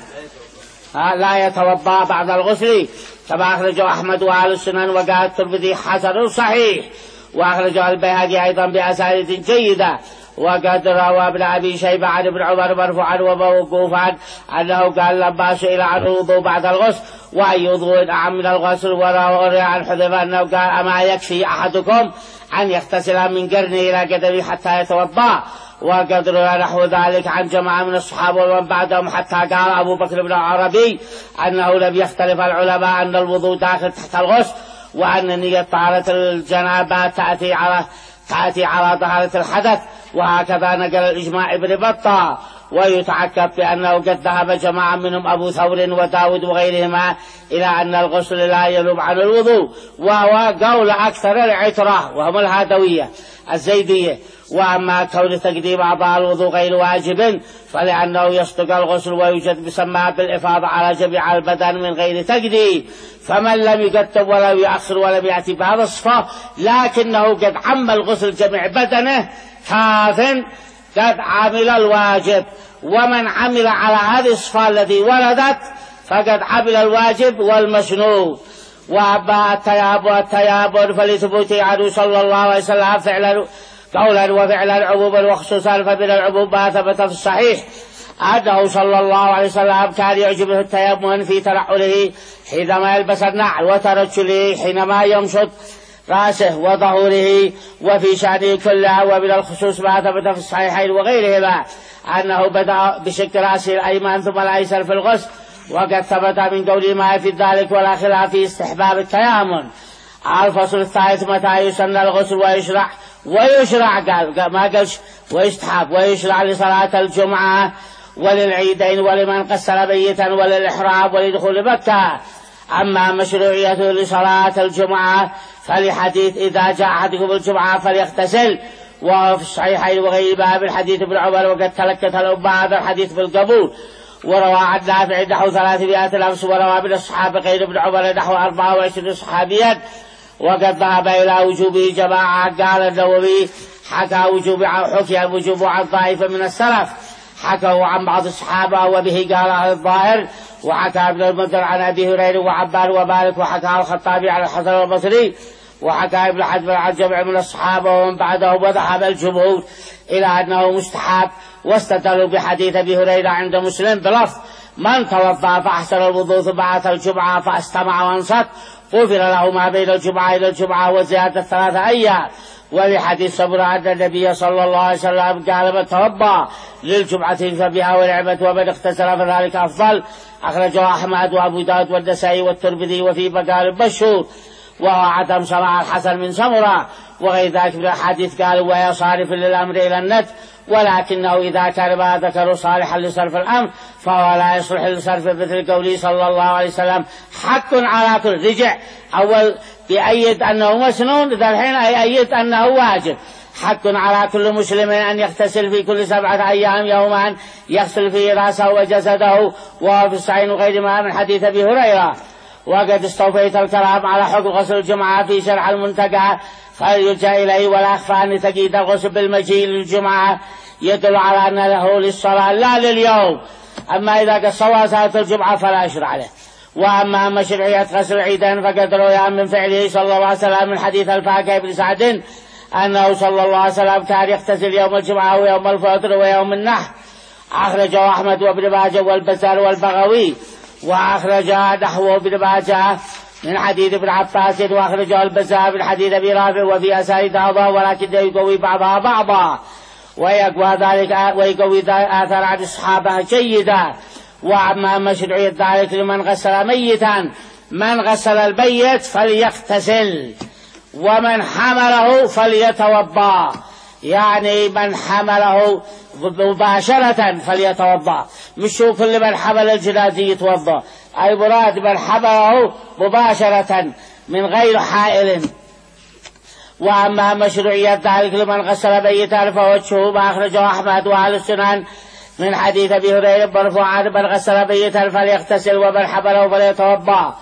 لا يتوضأ بعد الغسل كما أخرجه أحمد وأهل السنن وقال الترمذي حسن صحيح وأخرجه البيهقي أيضا بأسانيد جيدة. وقد روى ابن أبي شيبة عن ابن عمر مرفوعا وموقوفا أنه قال لما سئل عن الوضوء بعد الغسل وأي وضوء أعم من الغسل وروى عن حذيفة أنه قال أما يكفي أحدكم أن يغتسل من قرنه إلى قدمه حتى يتوضأ. وقد روى نحو ذلك عن جماعة من الصحابة ومن بعدهم حتى قال أبو بكر بن العربي أنه لم يختلف العلماء أن الوضوء داخل تحت الغسل وأن نية طهارة الجنابة تأتي على تأتي على طهارة الحدث. وهكذا نقل الإجماع ابن بطة. ويتعكب بأنه قد ذهب جماعة منهم أبو ثور وداود وغيرهما إلى أن الغسل لا ينوب عن الوضوء وهو قول أكثر العترة وهم الهادوية الزيدية. وأما كون تقديم أعضاء الوضوء غير واجب فلأنه يصدق الغسل ويوجد بسماء بالإفاضة على جميع البدن من غير تقديم فمن لم يقدم ولم يأخر ولم يأتي بهذا الصفة لكنه قد عم الغسل جميع بدنه كاف قد عمل الواجب. ومن عمل على هذه الصفة التي وردت فقد عمل الواجب والمسنون. وأما التيابن التيابن فلثبوته عنه صلى الله عليه وسلم فعلا قولا وفعلا عموما وخصوصا فمن العموم ما ثبت في الصحيح أنه صلى الله عليه وسلم كان يعجبه التيمم في ترحله حينما يلبس النعل وترجله حينما يمشط رأسه وظهوره وفي شأنه كلها. ومن الخصوص ما ثبت في الصحيحين وغيرهما أنه بدأ بشق رأسه الأيمن ثم الأيسر في الغسل وقد ثبت من قوله ما في ذلك ولا خلاف في استحباب التيمم. الفصل الثالث متى يسن الغسل ويشرع ويشرع قال ما قالش ويستحب ويشرع لصلاة الجمعة وللعيدين ولمن غسل ميتا وللإحرام ولدخول مكة. أما مشروعيته لصلاة الجمعة فلحديث إذا جاء أحدكم الجمعة فليغتسل وفي الصحيحين وغيرهما من حديث ابن عمر وقد تلكت الأمة هذا الحديث بالقبول. وروى عن نافع نحو ثلاثمائة نفس وروى من الصحابة غير ابن عمر نحو أربعة وعشرين صحابيا وقد ذهب إلى وجوبه جماعة. قال النووي حكى وجوب حكي الوجوب عن طائفة من السلف حكوا عن بعض الصحابة وبه قال أهل الظاهر. وحكى ابن المنذر عن أبي هريرة وعبان ومالك وحكى الخطابي عن الحسن البصري وحكى ابن حزم عن جمع من الصحابة ومن بعدهم. وذهب الجمهور إلى أنه مستحب واستدلوا بحديث أبي هريرة عند مسلم بلفظ من توضأ فأحسن الوضوء ثم أتى الجمعة فاستمع وانصت غفر له ما بين الجمعة إلى الجمعة وزيادة ثلاثة أيام. ولحديث صبر أن النبي صلى الله عليه وسلم قال من توضأ للجمعة فبها ونعمة ومن اغتسل فذلك أفضل. أخرجه أحمد وأبو داود والنسائي والترمذي وفي مقال مشهور وهو عدم سماع الحسن من سمرة وغير ذلك من الحديث. قالوا وهي صارف للأمر إلى النت ولكنه إذا كان ما ذكروا صالحا لصرف الأمر فهو لا يصلح لصرف مثل قوله صلى الله عليه وسلم حق على كل رجع أول بأيد أنه مسنون ذا الحين أيد أنه واجب حق على كل مسلم أن يغتسل في كل سبعة أيام يوما يغسل فيه رأسه وجسده وهو في الصحيح وغير ما من حديث أبي هريرة. وقد استوفيت الكلام على حكم غسل الجمعة في شرح المنتقى فيرجع إليه ولا أخفى أن تقييد الغسل بالمجيء للجمعة يدل على أن له للصلاة لا لليوم. أما إذا قد صلى صلاة الجمعة فلا يشرع له. وأما مشروعية غسل العيدين فقد روي من فعله صلى الله عليه وسلم من حديث الفاكهة بن سعد أنه صلى الله عليه وسلم كان يغتسل يوم الجمعة ويوم الفطر ويوم النحر. أخرجه أحمد وابن ماجه والبزار والبغوي. وأخرج نحوه ابن ماجه من حديث ابن عباس، وأخرجه البزار من حديث أبي رافع وفي أسانيد بعضها ولكن يقوي بعضها بعضا، ويقوى ذلك ويقوي آثار عن الصحابة جيدا. وأما مشروعية ذلك لمن غسل ميتا، من غسل الميت فليغتسل، ومن حمله فليتوضأ، يعني من حمله مباشرة فليتوضأ، مش هو كل من حمل الجنازة يتوضأ، أي مراد من حمله مباشرة من غير حائل. وأما مشروعية ذلك لمن غسل ميتا فوجهه ما أخرجه أحمد وأهل السنن من حديث أبي هريرة مرفوعا: من غسل ميتا فليغتسل ومن حمله فليتوضأ.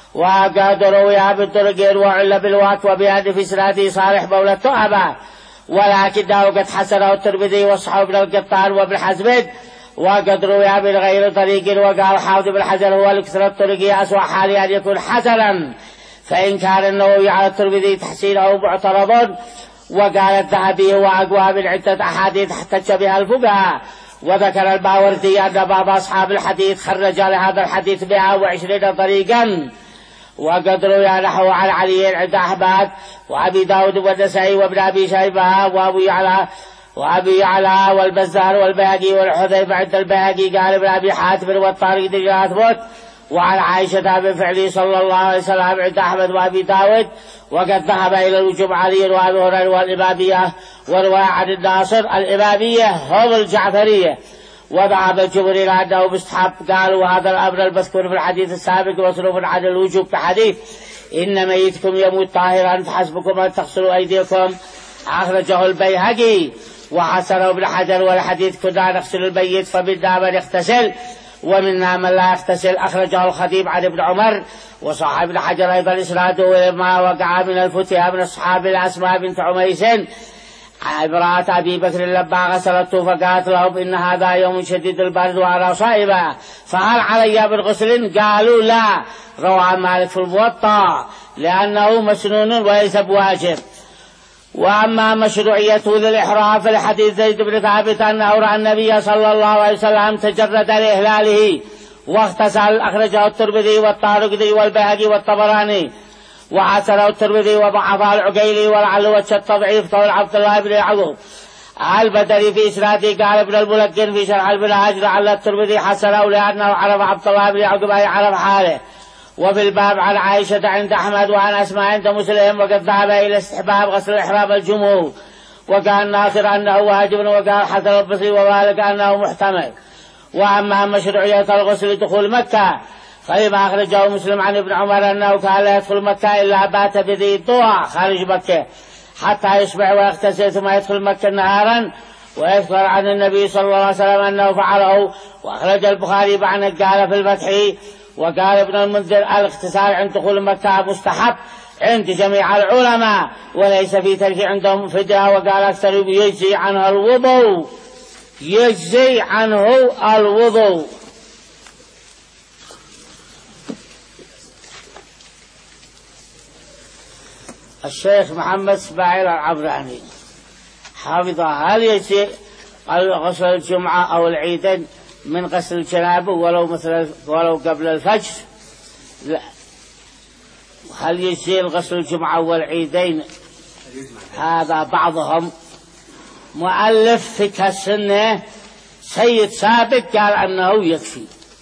وقد روي بالطرق وعل بالوقت وبأن في سنده صالح مولى التؤبة، ولكنه قد حسنه الترمذي وصححه ابن القطان وابن حزم. وقد روي من غير طريق، وقال حافظ بن حجر: هو لكثرة الطرق أسوأ حال أن يكون حسنا، فإن كان النووي على الترمذي تحسينه معترض. وقال الذهبي: هو أقوى من عدة أحاديث احتج بها الفقهاء. وذكر الماوردي أن بعض أصحاب الحديث خرج لهذا الحديث مئة وعشرين طريقا. وقد روي نحو عن علي عند أحمد وأبي داود والنسائي وابن أبي شيبة وأبو يعلى وأبي يعلى والبزار والبيهقي والحذيفة عند البيهقي. قال ابن أبي حاتم والطارق دجل أثبت. وعن عائشة بفعله صلى الله عليه وسلم عند أحمد وأبي داود. وقد ذهب إلى الوجوب علي وأبي هريرة والإمامية. ورواية عن الناصر الإمامية هم الجعفرية. وذهب الجمهور إلى أنه مستحب. قالوا: وهذا الأمر المذكور في الحديث السابق مصروف عن الوجوب كحديث: إن ميتكم يموت طاهرا فحسبكم أن تغسلوا أيديكم. أخرجه البيهقي وحسنه ابن حجر. والحديث: كنا نغسل الميت فمنا من يغتسل ومنا من لا يغتسل. أخرجه الخطيب عن ابن عمر. وصح ابن حجر أيضا إسناده ما وقع من الفتية من أصحاب الأسماء بنت عميس امرأة أبي بكر لما غسلته فقالت لهم: إن هذا يوم شديد البرد وأنا صائمة فهل علي بالغسل؟ قالوا: لا. روى مالك في الموطأ لأنه مسنون وليس بواجب. وأما مشروعيته للإحرام فلحديث زيد بن ثابت أنه رأى النبي صلى الله عليه وسلم تجرد لإهلاله واغتسل. أخرجه الترمذي والطارقي والبيهقي والطبراني. وحسنه الترمذي وضعفه العقيلي. ولعل وجه التضعيف قول عبد الله بن يعقوب البدري في إسناده. قال ابن الملقن في شرح المنهج: لعل الترمذي حسنه لأنه عرف عبد الله بن يعقوب أي عرف حاله. وفي الباب عن عائشة عند أحمد وعن أسماء عند مسلم. وقد ذهب إلى استحباب غسل الإحرام الجمهور. وقال ناصر أنه واجب. وقال حسن البصري ومالك أنه محتمل. وأما مشروعية الغسل دخول مكة فلما أخرجه مسلم عن ابن عمر أنه كان لا يدخل مكة إلا بات بذي الضوء خارج مكة حتى يصبح ويغتسل ثم يدخل مكة نهارا. ويذكر عن النبي صلى الله عليه وسلم أنه فعله. وأخرج البخاري عن قال في الفتح. وقال ابن المنذر: الاغتسال عند دخول مكة مستحب عند جميع العلماء وليس في ترك عندهم فدية. وقال أكثر يجزي عنه الوضوء يجزي عنه الوضوء. الشيخ محمد اسماعيل العبراني حافظه: هل يجزي غسل الجمعة أو العيدين من غسل الجنابة ولو مثل ولو قبل الفجر؟ لا. هل يجزي غسل الجمعة والعيدين؟ هذا بعضهم مؤلف في السنة سيد سابق قال أنه يكفي.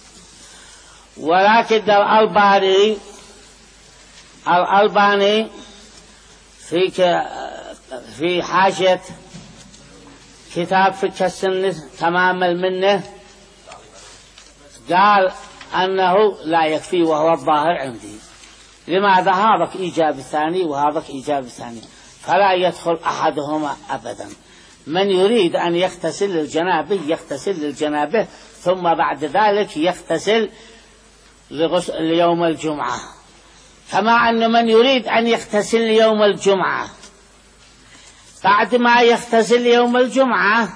ولكن الألباني الألباني في في حاشية كتاب فقه السنة تمام المنة قال أنه لا يكفي وهو الظاهر عندي. لماذا؟ هذا إيجاب الثاني وهذا إيجاب الثاني، فلا يدخل أحدهما أبدا. من يريد أن يغتسل للجنابه يغتسل للجنابه ثم بعد ذلك يغتسل ليوم الجمعة. كما أن من يريد أن يغتسل يوم الجمعة بعد ما يغتسل يوم الجمعة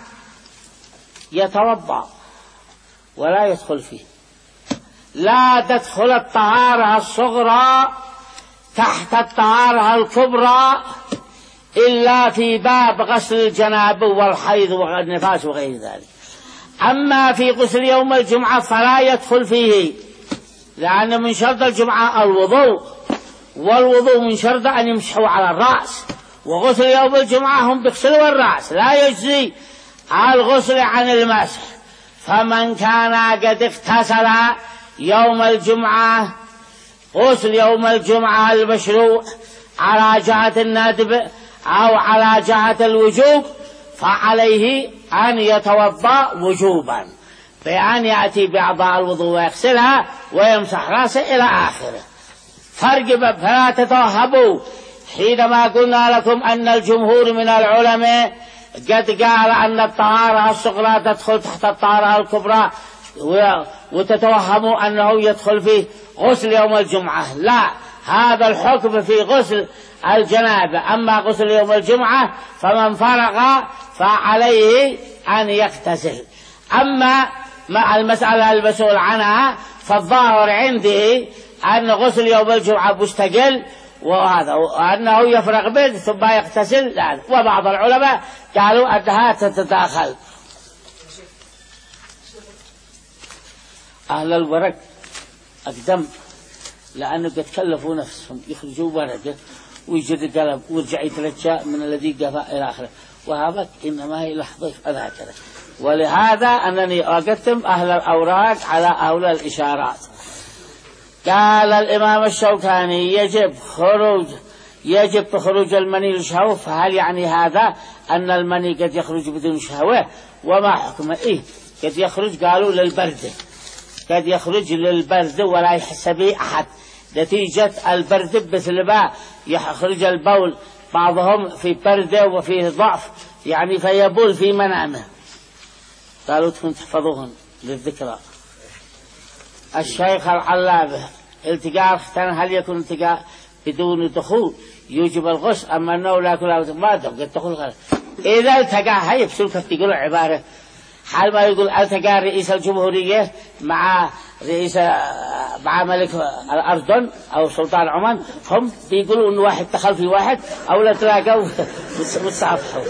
يتوضأ ولا يدخل فيه. لا تدخل الطهارة الصغرى تحت الطهارة الكبرى إلا في باب غسل الجنابة والحيض والنفاس وغير ذلك. أما في غسل يوم الجمعة فلا يدخل فيه لأن من شرط الجمعة الوضوء، والوضوء من شرط أن يمسحوا على الرأس، وغسل يوم الجمعة هم بيغسلوا الرأس، لا يجزي الغسل عن المسح. فمن كان قد اغتسل يوم الجمعة غسل يوم الجمعة المشروع على جهة الندب أو على جهة الوجوب، فعليه أن يتوضأ وجوبا بأن يأتي بأعضاء الوضوء ويغسلها ويمسح رأسه إلى آخره. فرق، فلا تتوهبوا حينما قلنا لكم أن الجمهور من العلماء قد قال أن الطهارة الصغرى تدخل تحت الطهارة الكبرى، وتتوهموا أنه يدخل في غسل يوم الجمعة. لا، هذا الحكم في غسل الجنابة. أما غسل يوم الجمعة فمن فرغ فعليه أن يغتسل. أما مع المسألة المسؤول عنها فالظاهر عندي أن غسل يوم الجمعة مستقل، وهذا وأنه يفرغ به ثم يغتسل. لا، وبعض العلماء قالوا أنها تتداخل. أهل الورق أقدم لأنه قد كلفوا نفسهم يخرجوا ورقة ويجد قلم ويرجع يترجى من الذي قفا إلى آخره، وهذا إنما هي لحظة أذاكرة. ولهذا أنني أقدم أهل الأوراق على أهل الإشارات. قال الإمام الشوكاني يجب خروج يجب خروج المني للشهوة. فهل يعني هذا أن المني قد يخرج بدون شهوة؟ وما حكمه؟ إيه قد يخرج؟ قالوا للبرد، قد يخرج للبرد ولا يحس به أحد نتيجة البرد، مثل ما يخرج البول بعضهم في برده وفيه ضعف يعني فيبول في منامه. قالوا تكون تحفظوهن للذكرى. الشيخ العلامة التقاء الختان هل يكون التقاء بدون دخول يوجب الغسل؟ أما أنه لا يكون ما قد دخول. إذا التقى هي بسلكة يقول عبارة حال ما يقول التقى رئيس الجمهورية مع رئيس مع ملك الأردن أو سلطان عمان، هم بيقولوا إن واحد دخل في واحد أو لا تلاقوا متصافحوا.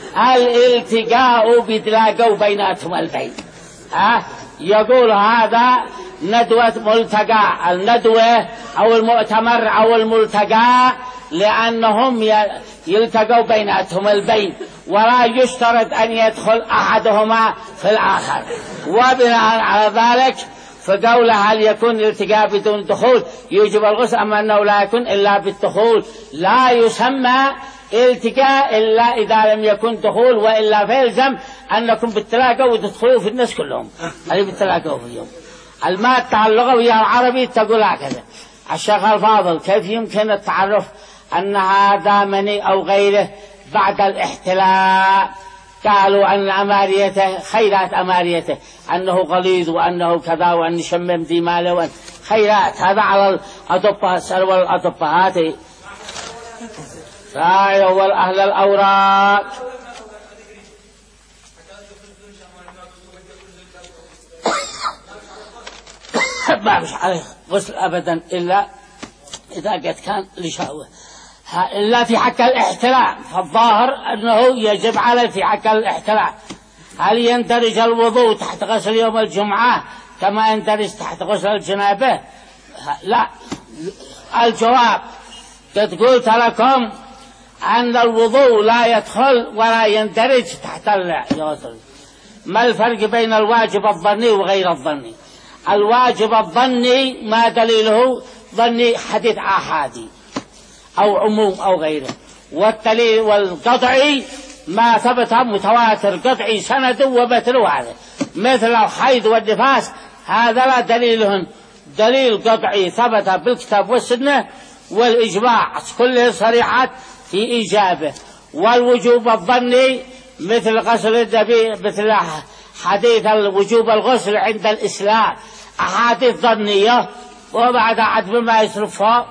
الالتقاء بيتلاقوا بيناتهم البين. أه يقول هذا ندوة ملتقى، الندوة أو المؤتمر أو الملتقى لأنهم يلتقوا بيناتهم البين، ولا يشترط أن يدخل أحدهما في الآخر. وبناء على ذلك فقوله هل يكون الالتقاء بدون دخول يوجب الغسل، أما أنه لا يكون إلا بالدخول. لا يسمى التقاء إلا إذا لم يكن دخول، وإلا فيلزم أنكم بالتلاقوا وتدخلوا في الناس كلهم اللي بالتلاقوا فيهم. المادة اللغوية العربي تقول هكذا. الشيخ الفاضل كيف يمكن التعرف أن هذا مني أو غيره بعد الاحتلاء؟ قالوا أن أماريته خيرات، أماريته أنه غليظ وأنه كذا وأن يشمم دماله وأن خيرات. هذا على الأطباء، سلوى الأطباء هذه راعي والأهل الأوراق. ما مش عليه غسل أبدا إلا إذا قد كان لشهوة، إلا في حق الاحتلام. فالظاهر أنه يجب عليه في حق الاحتلام. هل يندرج الوضوء تحت غسل يوم الجمعة كما يندرج تحت غسل الجنابة؟ لا. الجواب قد قلت لكم أن الوضوء لا يدخل ولا يندرج تحت الغسل. ما الفرق بين الواجب الظني وغير الظني؟ الواجب الظني ما دليله؟ ظني حديث آحادي أو عموم أو غيره. والدليل والقطعي ما ثبت متواتر قطعي سند ومتن هذا، مثل الحيض والنفاس هذا لا دليلهن دليل قطعي ثبت بالكتاب والسنة والإجماع كله صريحات في إيجابه. والوجوب الظني مثل غسل النبي، مثل حديث الوجوب الغسل عند الإسلام أحاديث ظنية وبعد عدم ما يصرفها.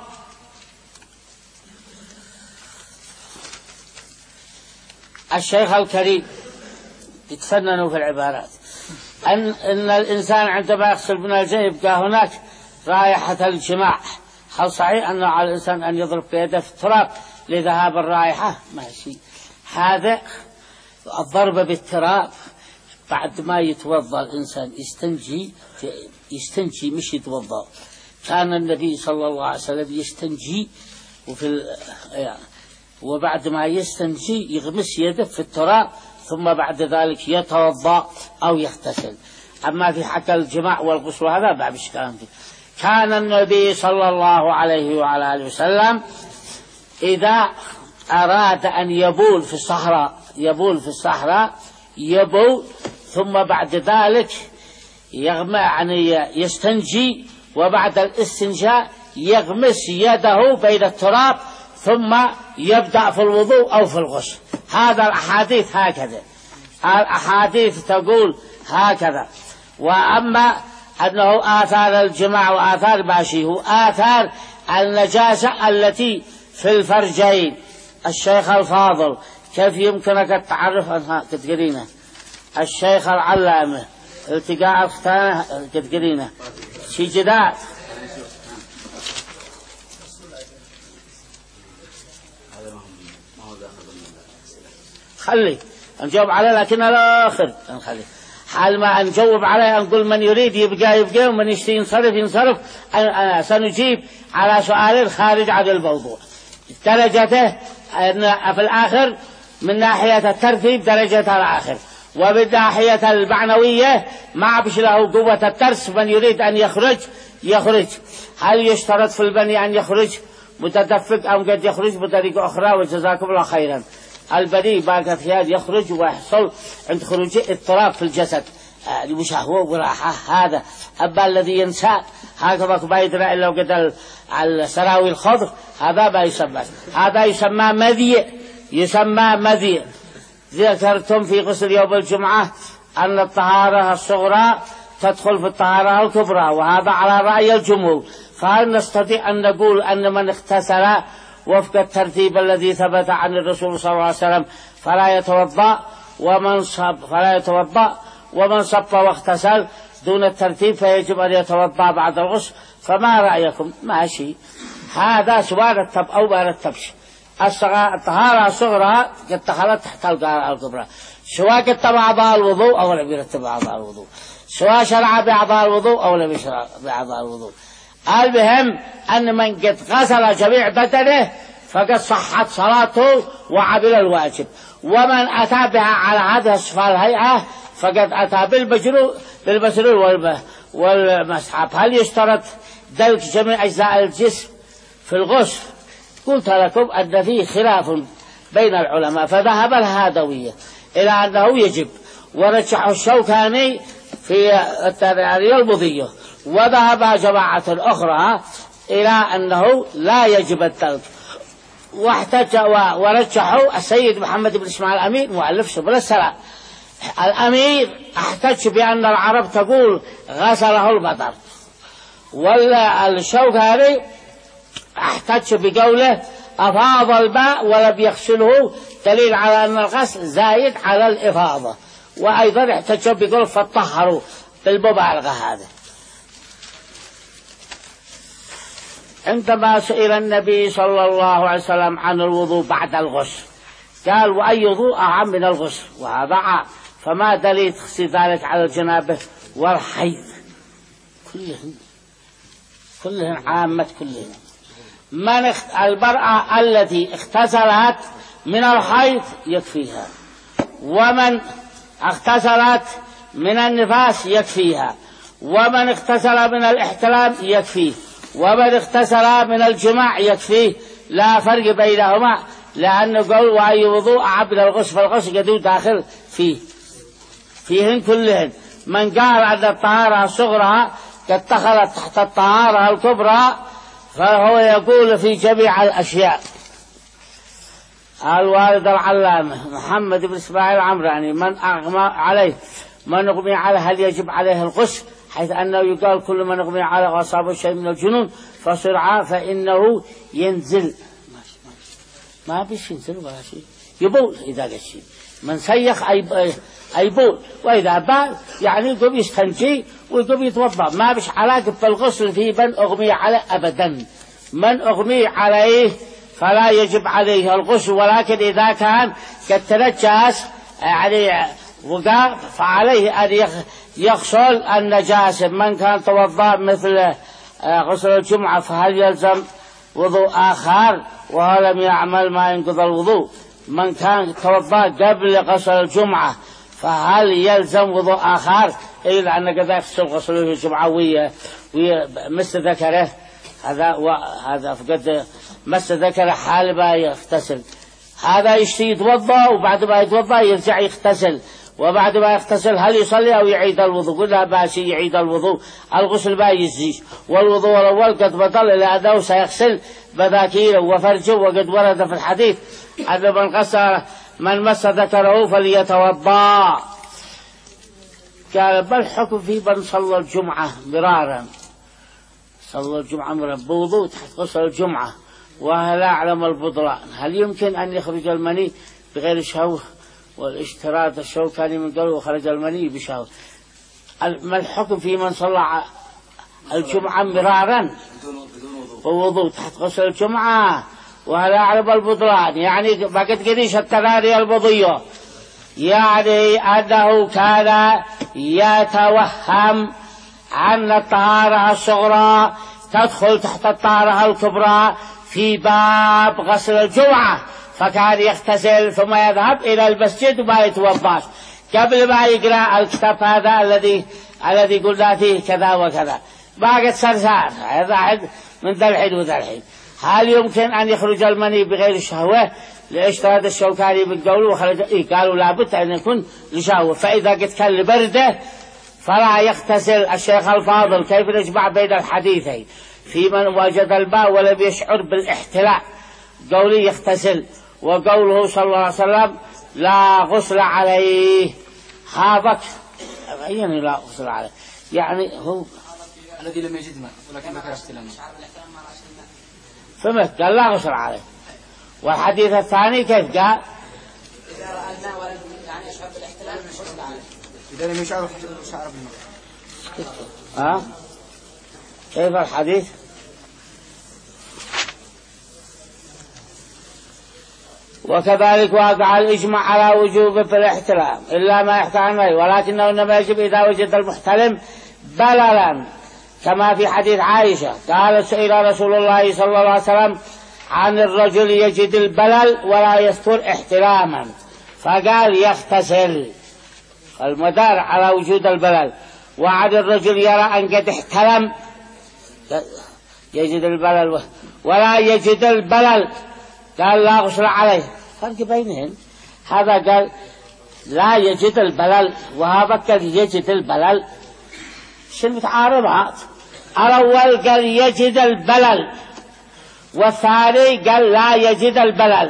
الشيخ الكريم يتفننوا في العبارات أن, أن الإنسان عندما يغسل من الجنب يبقى هناك رائحة الجماع. هل صحيح أنه على الإنسان أن يضرب بيده في التراب لذهاب الرائحة؟ ماشي. هذا الضرب بالتراب بعد ما يتوضأ الإنسان يستنجي يستنجي مش يتوضأ كان النبي صلى الله عليه وسلم يستنجي وفي ال... يعني وبعد ما يستنجي يغمس يده في التراب ثم بعد ذلك يتوضأ أو يغتسل. أما في حق الجماع والغسل هذا ما فيش كلام فيه. كان النبي صلى الله عليه وعلى آله وسلم إذا أراد أن يبول في الصحراء يبول في الصحراء يبول ثم بعد ذلك يغمى يعني يستنجي وبعد الاستنجاء يغمس يده بين التراب ثم يبدأ في الوضوء أو في الغسل. هذا الأحاديث هكذا، الأحاديث تقول هكذا. وأما أنه آثار الجماع وآثار ماشي هو آثار النجاسة التي في الفرجين. الشيخ الفاضل كيف يمكنك التعرف عنها كتقرينه؟ الشيخ العلامة التقاء الختانة كتقرينه شي جداد خلي نجاوب عليه لكن الآخر نخلي حال ما نجاوب عليه نقول من يريد يبقى يبقى ومن يشتي ينصرف ينصرف. أنا سنجيب على سؤال خارج عن الموضوع. درجته أن في الآخر من ناحية الترتيب درجة الآخر، ومن ناحية المعنوية ما بش له قوة الترس. من يريد أن يخرج يخرج. هل يشترط في البني أن يخرج متدفق أم قد يخرج بطريقة أخرى؟ وجزاكم الله خيرا. البني باقي ثياب يخرج ويحصل عند خروجه اضطراب في الجسد وشهوة وراحة. هذا أما الذي ينسى هكذا ما يدرى إلا وقد السراوي الخضر هذا ما يسمى، هذا يسمى مذي، يسمى مذي. ذكرتم في غسل يوم الجمعة أن الطهارة الصغرى تدخل في الطهارة الكبرى، وهذا على رأي الجمهور. فهل نستطيع أن نقول أن من اغتسل وفق الترتيب الذي ثبت عن الرسول صلى الله عليه وسلم فلا يتوضأ ومن صب فلا يتوضأ ومن صب واغتسل دون الترتيب فيجب أن يتوضأ بعد الغسل؟ فما رأيكم؟ ماشي، هذا سواء رتب أو ما رتبش. الطهارة الصغرى قد دخلت تحت الكبرى، سواء كتب أعضاء الوضوء أو لم يرتب أعضاء الوضوء، سواء شرع بأعضاء الوضوء أو لم يشرع بأعضاء الوضوء. المهم أن من قد غسل جميع بدنه فقد صحت صلاته وعمل الواجب، ومن أتى بها على هذه الصفة الهيئة فقد أتى بالمجرور بالمسرور والمسحب. هل يشترط دلك جميع أجزاء الجسم في الغسل؟ قلت لكم أن فيه خلاف بين العلماء، فذهب الهادوية إلى أنه يجب، ورجح الشوكاني في الترياري المضية، وذهب جماعة أخرى إلى أنه لا يجب الدلك. واحتج ورجحوا السيد محمد بن إسماعيل الأمير مؤلف سبل السلام. الأمير احتج بأن العرب تقول غسله المطر، ولا الشوكاني احتج بقوله أفاض الماء ولم يغسله، دليل على أن الغسل زايد على الإفاضة. وأيضا احتج بقول فطهروا بالمبالغة. هذا عندما سئل النبي صلى الله عليه وسلم عن الوضوء بعد الغسل قال وأي وضوء أعم من الغسل؟ وهذا عام، فما دليل تخصي ذلك على الجنابة والحيض؟ كلهن كلهن عامة كلهن. من المرأة التي اغتسلت من الحيض يكفيها، ومن اغتسلت من النفاس يكفيها، ومن اغتسل من الاحتلام يكفيه، ومن اغتسل من الجماع يكفيه، لا فرق بينهما، لأنه قول وأي وضوء أعم من الغسل، فالغسل قد داخل فيه فيهن كلهن. من قال أن الطهارة الصغرى قد دخلت تحت الطهارة الكبرى فهو يقول في جميع الأشياء. الوالد العلامة محمد بن إسماعيل العمراني من أغمى عليه من أغمي عليه هل يجب عليه الغسل؟ حيث أنه يقال كل من أغمي عليه وأصابه شيء من الجنون فسرعة فإنه ينزل. ما بيش ينزل ولا شيء، يبول إذا قال شيء. من سيخ أي أيبول، وإذا بال يعني يقوم يستنجي ويقوم يتوضأ. ما بش علاقة بالغسل في من أغمي عليه أبدا. من أغمي عليه فلا يجب عليه الغسل، ولكن إذا كان قد تنجس يعني وقع فعليه أن يغسل النجاسة. من كان توضأ مثل غسل الجمعة فهل يلزم وضوء آخر وهو لم يعمل ما ينقض الوضوء؟ من كان توضأ قبل غسل الجمعة فهل يلزم وضوء آخر؟ إيه لأن قد يغسل غسل الجمعة ومس ذكره، هذا وهذا فقد مس ذكره حال ما يغتسل، هذا يشتي يتوضأ وبعد ما يتوضأ يرجع يغتسل، وبعد ما يغتسل هل يصلي أو يعيد الوضوء؟ قلنا باشي يعيد الوضوء، الغسل ما يجزيش، والوضوء الأول قد بطل إلا أنه سيغسل بذاكيره وفرجه، وقد ورد في الحديث أن من غسل من مس ذكره فليتوضأ. قال ما الحكم في من صلى الجمعة مرارا؟ صلى الجمعة مرارا بوضوء تحت غسل الجمعة وهل أعلم البطلان، هل يمكن أن يخرج المني بغير شهوة؟ والاشتراط الشهوة كان من قبل وخرج المني بشهوة. ما الحكم في من صلى الجمعة مرارا ووضوء تحت غسل الجمعة وهل أعلم البطلان؟ يعني ما قد قديش التناري البضية، يعني أنه كان يتوهم أن الطهارة الصغرى تدخل تحت الطهارة الكبرى في باب غسل الجمعة، فكان يغتسل ثم يذهب إلى المسجد وما يتوضأ قبل ما يقرأ الكتاب هذا الذي الذي قلنا فيه كذا وكذا، ما قد سرسار هذا من ذا الحين وذا الحين. هل يمكن أن يخرج المني بغير شهوة؟ لاشتراط الشوكاني بالقول وخرج إيه؟ قالوا لابد أن يكون لشهوة، فإذا قد كان لبرده فلا يغتسل. الشيخ الفاضل كيف نجمع بين الحديثين في من وجد الماء ولم يشعر بالاحتلاء؟ قولي يغتسل وقوله صلى الله عليه وسلم لا غسل عليه، هذا يعني لا غسل عليه، يعني هو الذي لم يجد ماء ولكن ذكر احتلاما فمثل قال لا غسل عليه. والحديث الثاني كيف قال؟ إذا رأى الماء ولم يعني يشعر بالاحتلام غسل عليه. إذا لم يشعر شعر بالماء. ها؟ كيف الحديث؟ وكذلك وقع الإجماع على وجوب في الاحتلام إلا ما يحكى عنه، ولكنه إنما يجب إذا وجد المحتلم بللا، كما في حديث عائشة قال سئل رسول الله صلى الله عليه وسلم عن الرجل يجد البلل ولا يستر احتلاما، فقال يغتسل، المدار على وجود البلل، وعن الرجل يرى أن قد احتلم يجد البلل ولا يجد البلل قال لا غسل عليه. فرق بينهم، هذا قال لا يجد البلل وهذا قال يجد البلل، شنو متعارضات؟ الأول قال يجد البلل والثاني قال لا يجد البلل،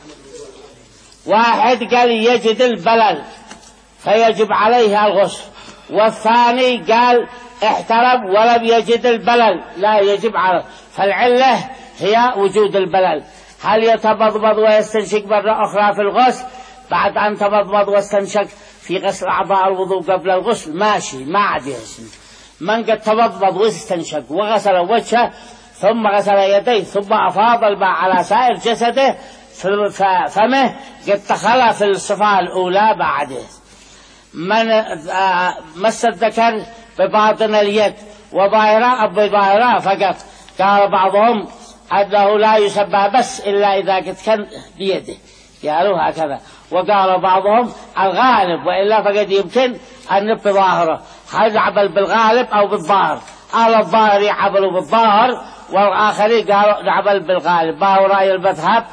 واحد قال يجد البلل فيجب عليه الغسل، والثاني قال احترم ولم يجد البلل لا يجب عليه، فالعلة هي وجود البلل. هل يتمضمض ويستنشق مرة أخرى في الغسل بعد أن تمضمض واستنشق في غسل أعضاء الوضوء قبل الغسل؟ ماشي، ما عاد يحسن. من قد تمضمض واستنشق وغسل وجهه ثم غسل يديه ثم أفاض الماء على سائر جسده فمه قد دخل في الصفة الأولى بعده. من مس الذكر بباطن اليد وظاهرة أو بظاهرة فقط، قال بعضهم أنه لا يسبى بس إلا إذا قد كان بيده، قالوا هكذا، وقال بعضهم الغالب وإلا فقد يمكن أن نبقى ظاهره، هل يعمل بالغالب أو بالظاهر؟ قال الظاهر يعملوا بالظاهر والآخرين قالوا نعمل بالغالب. ما هو رأي المذهب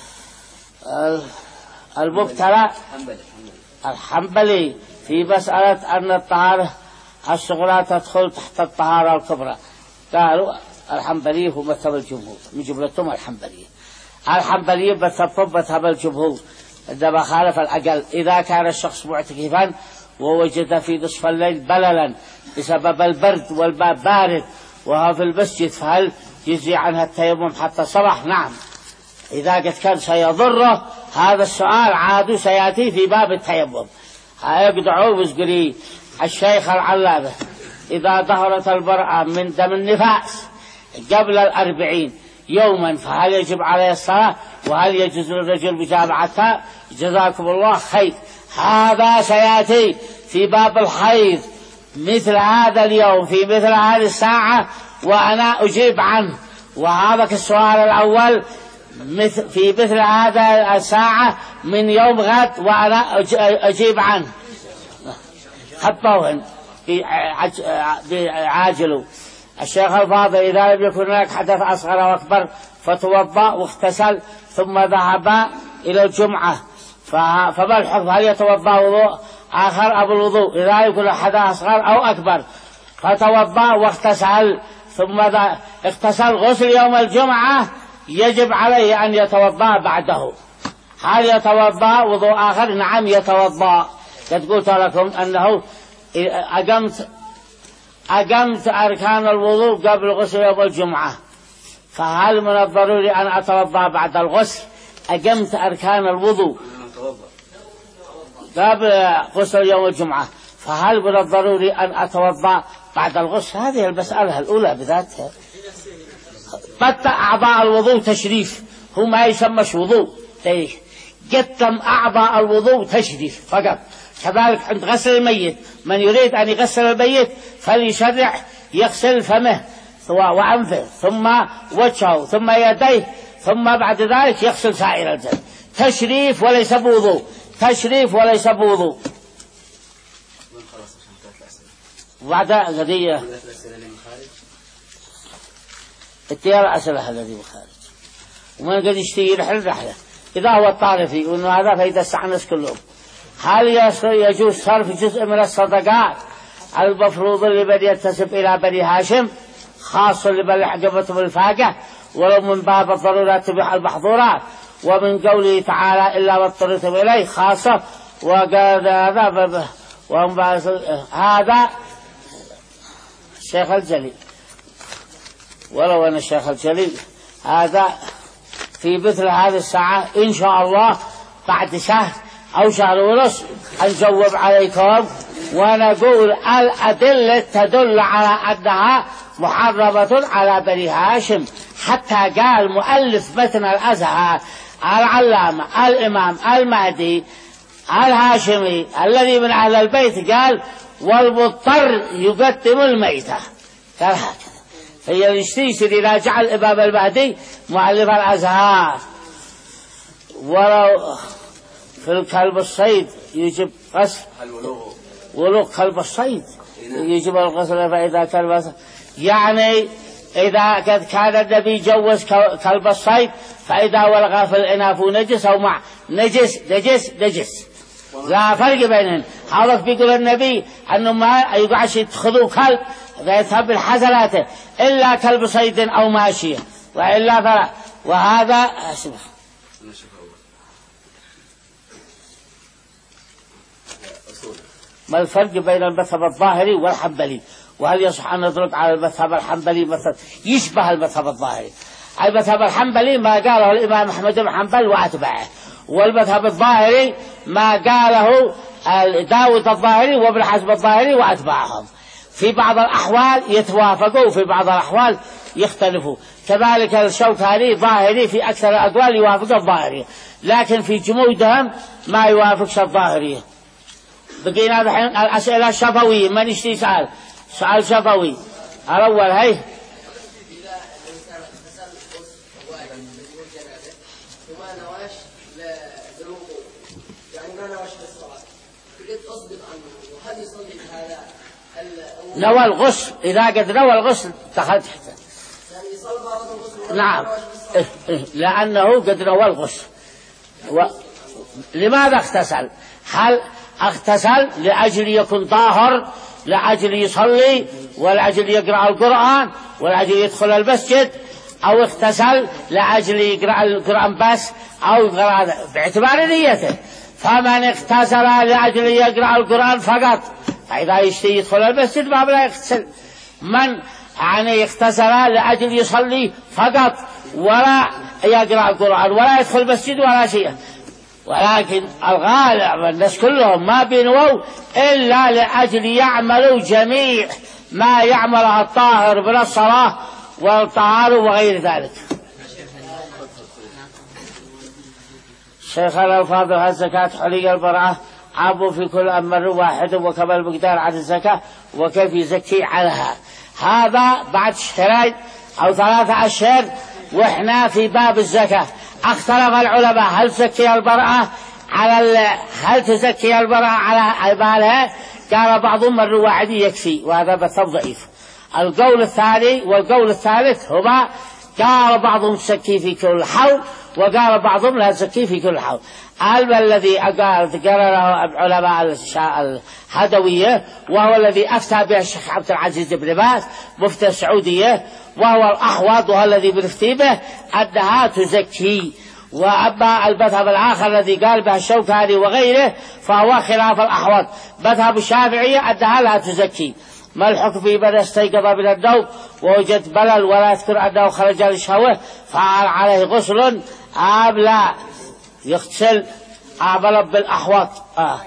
المبتلى الحنبلي في مسألة أن الطهارة الصغرى تدخل تحت الطهارة الكبرى؟ قالوا الحنبلي هو مذهب الجمهور، من جملتهم الحنبلية. الحنبلية مذهبهم مذهب الجمهور عندما خالف الأقل، إذا كان الشخص معتكفا ووجد في نصف الليل بللا بسبب البرد والماء بارد وهو في المسجد فهل يجزي عنها التيمم حتى الصباح؟ نعم، إذا قد كان سيضره. هذا السؤال عاد سيأتي في باب التيمم. هيقدعوا وزقري الشيخ العلامة إذا ظهرت المرأة من دم النفاس قبل الأربعين يوما فهل يجب عليه الصلاة وهل يجوز للرجل مجامعتها؟ جزاكم الله خير. هذا سيأتي في باب الحيض مثل هذا اليوم في مثل هذه الساعة وأنا أجيب عنه. وهذا السؤال الأول مثل في مثل هذا الساعة من يوم غد وأنا أجيب عنه. خطوهن بعاجلوا. الشيخ الفاضل إذا لم يكن هناك حدث أصغر وأكبر فتوضأ واغتسل ثم ذهب إلى الجمعة فما الحكم؟ هل يتوضأ وضوء آخر أو الوضوء؟ إذا يكون حدث أصغر أو أكبر فتوضأ واغتسل ثم اغتسل غسل يوم الجمعة يجب عليه أن يتوضأ بعده. هل يتوضأ وضوء آخر؟ نعم يتوضأ. قد قلت لكم أنه أقمت أقمت أركان الوضوء قبل غسل يوم الجمعة، فهل من الضروري أن أتوضأ بعد الغسل؟ أقمت أركان الوضوء قبل غسل يوم الجمعة، فهل من الضروري أن أتوضأ بعد الغسل؟ هذه المسألة الأولى بذاتها. قد أعضاء الوضوء تشريف، هو ما يسمىش وضوء، قدم أعضاء الوضوء تشريف فقط. كذلك عند غسل الميت، من يريد أن يغسل الميت فليشرع يغسل فمه وأنفه ثم وجهه ثم يديه ثم بعد ذلك يغسل سائر الجسد. تشريف وليس بوضوء، تشريف وليس بوضوء. وبعد قضية التيار أسئلة الذي بخارج ومن قد يشتري يحل رحلة إذا هو الطارفي وإنه هذا فإذا استعنس كلهم. هل يجوز صرف جزء من الصدقات المفروض لمن ينتسب إلى بني هاشم خاصة لمن حجبتهم الفاقة ولو من باب الضرورات تبيح المحظورات، ومن قوله تعالى إلا واضطررتم إليه خاصة وقال هذا هذا الشيخ الجليل ولو أن الشيخ الجليل هذا في مثل هذه الساعة إن شاء الله بعد شهر أو شهر ونصف نجاوب عليكم ونقول الأدلة تدل على أنها محرمة على بني هاشم. حتى قال مؤلف متن الأزهر العلامة الإمام المهدي الهاشمي الذي من أهل البيت قال والمضطر يقدم الميتة، قال هكذا. هي يشتيسر إذا جعل الإمام المهدي مؤلف الأزهار. ولو في الكلب الصيد يجب غسل ولو كلب الصيد يجب الغسل فإذا كلب يعني إذا قد كان النبي جوز كلب الصيد فإذا ولغ في الإناث نجس أو مع نجس نجس نجس لا فرق بينهم. هذا بيقول النبي أنه ما يقعش يتخذوا كلب يذهب بالحسنات إلا كلب صيد أو ماشية وإلا فلا. وهذا أسمع ما الفرق بين المذهب الظاهري والحنبلي؟ وهل يصح أن نطلق على المذهب الحنبلي مثلا يشبه المذهب الظاهري؟ المذهب الحنبلي ما قاله الإمام أحمد بن حنبل وأتباعه، والمذهب الظاهري ما قاله داود الظاهري وابن حزم الظاهري وأتباعهم. في بعض الأحوال يتوافقوا وفي بعض الأحوال يختلفوا. كذلك الشوكاني ظاهري في أكثر الأقوال يوافق الظاهري، لكن في جمودهم ما يوافق الظاهرية. بقينا الحين الأسئلة الشفوية. من يشتي سؤال سؤال شفوي الأول هي إذا الإنسان اغتسل غسل واحد بدون جنابه وما نواش للوضوء يعني ما نواش للصلاة تريد تصدق عنه وهل يصلي بهذا نوى الغسل؟ إذا قد نوى الغسل دخل تحته يعني يصلي بعض الغسل نعم إيه إيه لأنه قد نوى الغسل. و... لماذا اغتسل؟ هل اغتسل لأجل يكون طاهر، لأجل يصلي، ولأجل يقرأ القرآن، ولأجل يدخل المسجد، أو اغتسل لأجل يقرأ القرآن بس أو يقرأ باعتبار نيته؟ فمن اغتسل لأجل يقرأ القرآن فقط فإذا يشتي يدخل المسجد ما بلا يغتسل. من يعني اغتسل لأجل يصلي فقط ولا يقرأ القرآن ولا يدخل المسجد ولا شيء، ولكن الغالب الناس كلهم ما بينووا إلا لأجل يعملوا جميع ما يعمله الطاهر من الصلاة والطهارة وغير ذلك. شيخنا الفاضل الزكاة حلي البرعة عابوا في كل أمر واحد وكما المقدار عن الزكاة وكيف يزكي عنها. هذا بعد شهرين أو ثلاثة أشهر وإحنا في باب الزكاة. اختلف العلماء هل تزكي المرأة على هل تزكي المرأة على بالها؟ قال بعضهم الرواعدي يكفي، وهذا بالطبع ضعيف. القول الثاني والقول الثالث هما قال بعضهم تزكي في كل حول، وقال بعضهم لا تزكي في كل حول. أما الذي قرره علماء الهدوية وهو الذي أفتى به الشيخ عبد العزيز بن باز مفتي السعودية، وهو الأحوط وهو الذي بنفتي به أنها تزكي. وأما المذهب الآخر الذي قال به الشوكاني وغيره فهو خلاف الأحوط. مذهب الشافعية أنها لا تزكي. ما الحكم في من استيقظ من النوم ووجد بلل ولا يذكر أنه خرج للشهوة فهل عليه غسل أم لا؟ يغتسل عملا بالأحوط. آه.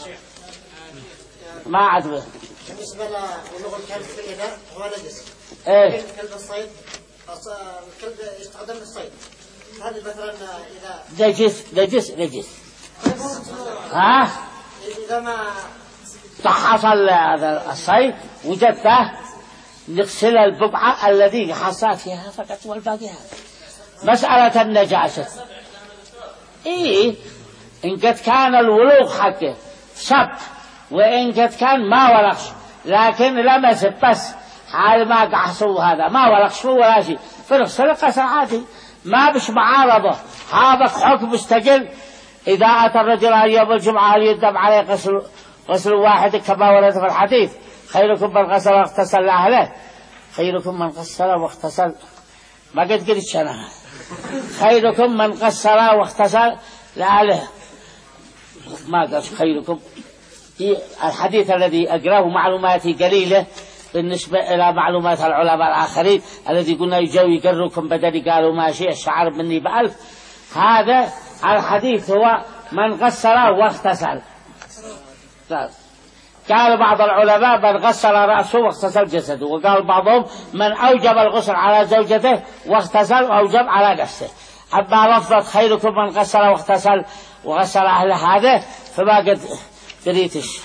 ما عدوه بالنسبة لبلوغ الكلب في الإناء هو نجس. إيه؟ كلب الصيد الكلب يستخدم للصيد، هل مثلا إذا نجس نجس نجس ها إذا ما حصل هذا الصيد وجدته نغسل البقعة الذي حصل فيها فقط والباقي هذا. مسألة النجاسة إيه إن قد كان الولوغ حقه صب وإن قد كان ما ولغش لكن لمس بس حال ما قحصوا هذا ما ولغش ولا شيء فنغسل قصر عادي ما بش معارضة. هذا حكم مستقل. إذا أتى الرجل يوم الجمعة هل يندب عليه غسل غسل واحد كما ورد في الحديث خيركم من غسل واغتسل لأهله. خيركم من غسل واغتسل ما قد قلت أنا خيركم من غسل واغتسل لأهله ما قلت خيركم. الحديث الذي أقراه معلوماتي قليلة بالنسبة إلى معلومات العلماء الآخرين الذي قلنا يجوا يقرركم بدل قالوا ماشي الشعر مني بألف. هذا الحديث هو من غسل واغتسل. قال بعض العلماء من غسل رأسه واغتسل جسده، وقال بعضهم من أوجب الغسل على زوجته واغتسل وأوجب على نفسه. أما لفظة خيركم من غسل واغتسل وغسل أهل هذا فما قد دريتش.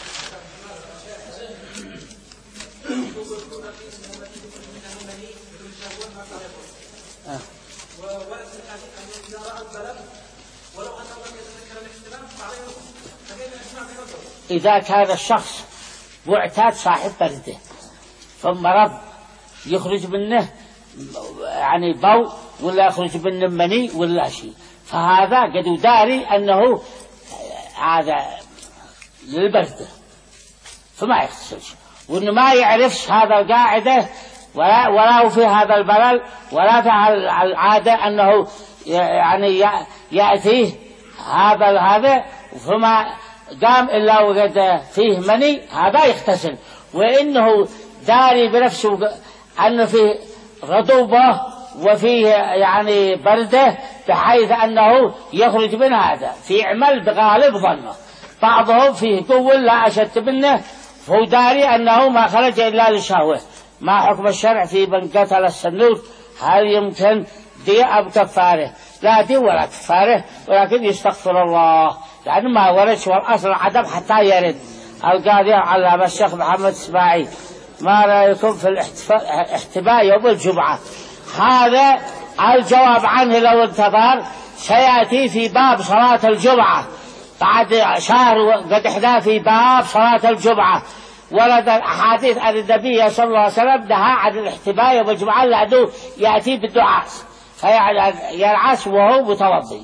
إذا كان الشخص معتاد صاحب برده ثم مرض يخرج منه يعني بو ولا يخرج منه مني ولا شيء فهذا قد يداري أنه هذا للبرده فما يغتسلش، وإنه ما يعرفش هذا القاعدة ولا ولا في هذا البلل ولا في العادة أنه يعني يأتيه هذا هذا فما قام إلا وقد فيه مني هذا يغتسل. وإنه داري بنفسه أنه فيه رطوبة وفيه يعني بردة بحيث أنه يخرج من هذا في عمل بغالب ظنه. بعضهم فيه قوة لا أشد منه فهو داري أنه ما خرج إلا للشهوة. ما حكم الشرع في من قتل السنور؟ هل يمكن دي أم كفاره؟ لا دي ولا كفاره ولكن يستغفر الله لأنه ما وردش والأصل عدم حتى يرد. القاضي علم الشيخ محمد إسماعيل ما رأيكم في الاحتباء يوم الجمعة؟ هذا الجواب عنه لو انتظر سيأتي في باب صلاة الجمعة بعد شهر قد احدى في باب صلاة الجمعة. ورد الأحاديث عن النبي صلى الله عليه وسلم نهى عن الاحتباء يوم الجمعة لأنه يأتي بالدعاء فيرعس وهو متوضي.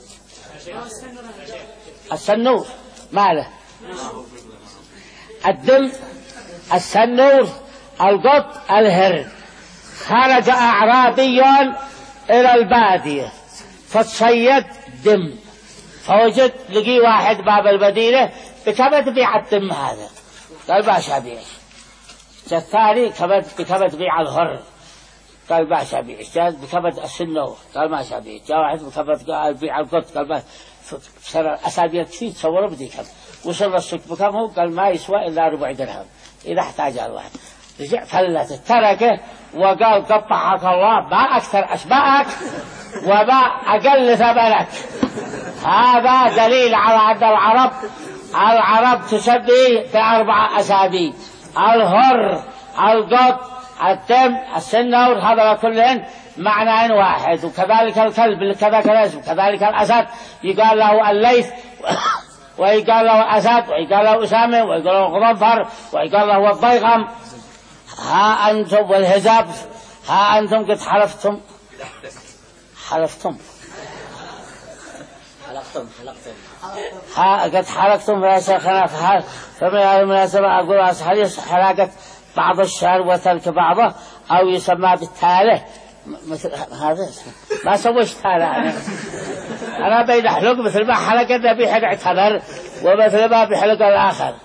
السنور ماله الدم السنور القط الهر. خرج أعرابي إلى البادية فتصيد دم فوجد لقي واحد باب المدينة بكبد بيع الدم هذا قال ما شابيع. الثاني كبد بكبد بيع الهر قال ما شابيع. جاء بكبد السنور قال ما شابيع. جاء واحد بكبد قال بيع القط قال ما. صار أسابيع كثير تصوروا بدي كم وصل السوق بكم هو قال ما يسوى إلا ربع درهم إذا احتاج الواحد. رجع فلت تركه وقال قطعك الله ما أكثر أشباهك وما أقل ثمنك. هذا دليل على أن العرب العرب تسمي بأربع أسابيع: الهر، القط، الدم السنور هذا كلهن معنى واحد. وكذلك الكلب كذا كذا اسم، كذلك الأسد يقال له الليث ويقال له أسد ويقال له أسامة ويقال له غضنفر ويقال له الضيغم. ها أنتم والهزاب، ها أنتم قد حلفتم حلفتم حلقتم حلقتم ها قد حلقتم يا شيخنا. فمن هذه المناسبة أقول أصحابي حلاقة بعض الشعر وترك بعضه أو يسمى بالتالة مثل هذا ما سويش تالة. أنا أنا بين حلق مثل ما حلقة النبي حق اعتبر ومثل ما بحلق الآخر.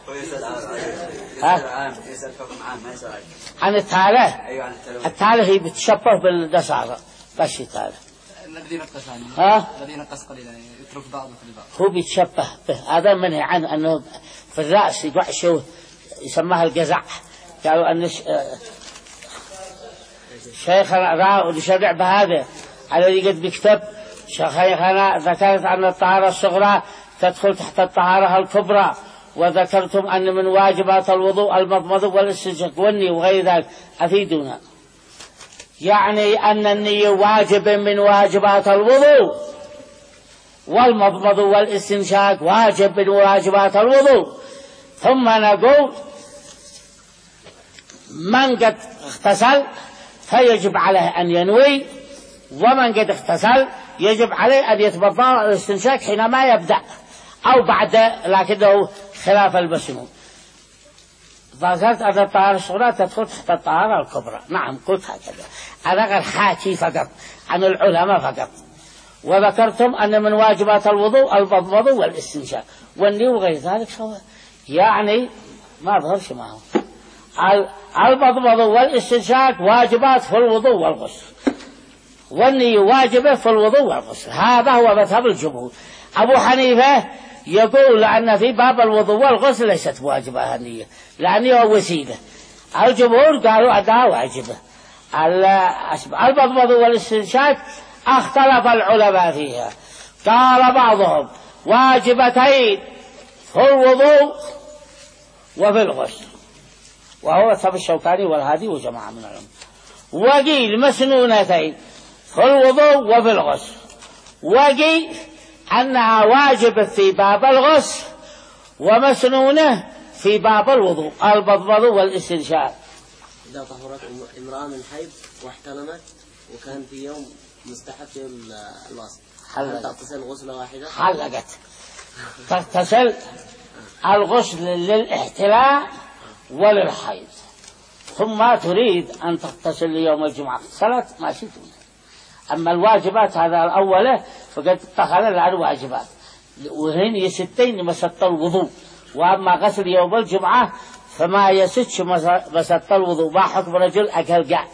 ها عن التالة. التالة هي بتشبه بالدسارة بس التالة. الذي نقص عنه ها الذي نقص قليلا يترك بعضه في بعض. هو بيتشبه به. هذا منهي عنه أنه في الرأس يقعشه يسمىها الجزع. قالوا أن شيخنا رأى لشرع بهذا الذي قد بيكتب شيخنا ذكرت أن الطهارة الصغرى تدخل تحت الطهارة الكبرى، وذكرتم أن من واجبات الوضوء المضمضة والاستنشاق والنية وغير ذلك. أفيدونا. يعني أن النية واجب من واجبات الوضوء، والمضمضة والاستنشاق واجب من واجبات الوضوء. ثم نقول من قد اغتسل فيجب عليه أن ينوي، ومن قد اغتسل يجب عليه أن يتوضأ الاستنشاق حينما يبدأ أو بعد، لكنه خلاف المسنون. ذكرت أن الطهارة الصغرى تدخل تحت الطهارة الكبرى. نعم قلت هكذا. أنا غير حاكي فقط عن العلماء فقط. وذكرتم أن من واجبات الوضوء المضمضة والاستنشاق والنية وغير ذلك سواء. يعني ما ظهرش معهم. المضمضة والاستنشاق واجبات في الوضوء والغسل، والنية واجبة في الوضوء والغسل. هذا هو مذهب الجمهور. أبو حنيفة يقول أن في باب الوضوء والغسل ليست واجبة النية، لأنها وسيلة. الجمهور قالوا أنها واجبة. المضمضة والاستنشاق اختلف العلماء فيها. قال بعضهم واجبتين في الوضوء وفي الغسل، وهو مذهب الشوكاني والهادي وجماعة من العلماء. وقيل مسنونتين في الوضوء وفي الغسل، وقيل أنها واجبة في باب الغسل ومسنونة في باب الوضوء المضمضة والاستنشاق. إذا طهرت امرأة من حيض واحتلمت وكان في يوم مستحب يوم الوصل، هل تغتسل غسلة واحدة؟ حلقت تغتسل الغسل للاحتلام وللحيض، ثم تريد أن تغتسل ليوم الجمعة صلاة ما شئت. أما الواجبات هذا الأولى فقد اتخذ الآن واجبات، وهن يستين مسط الوضوء. وأما غسل يوم الجمعة فما يسدش مسط الوضوء. ما حكم رجل أكل قات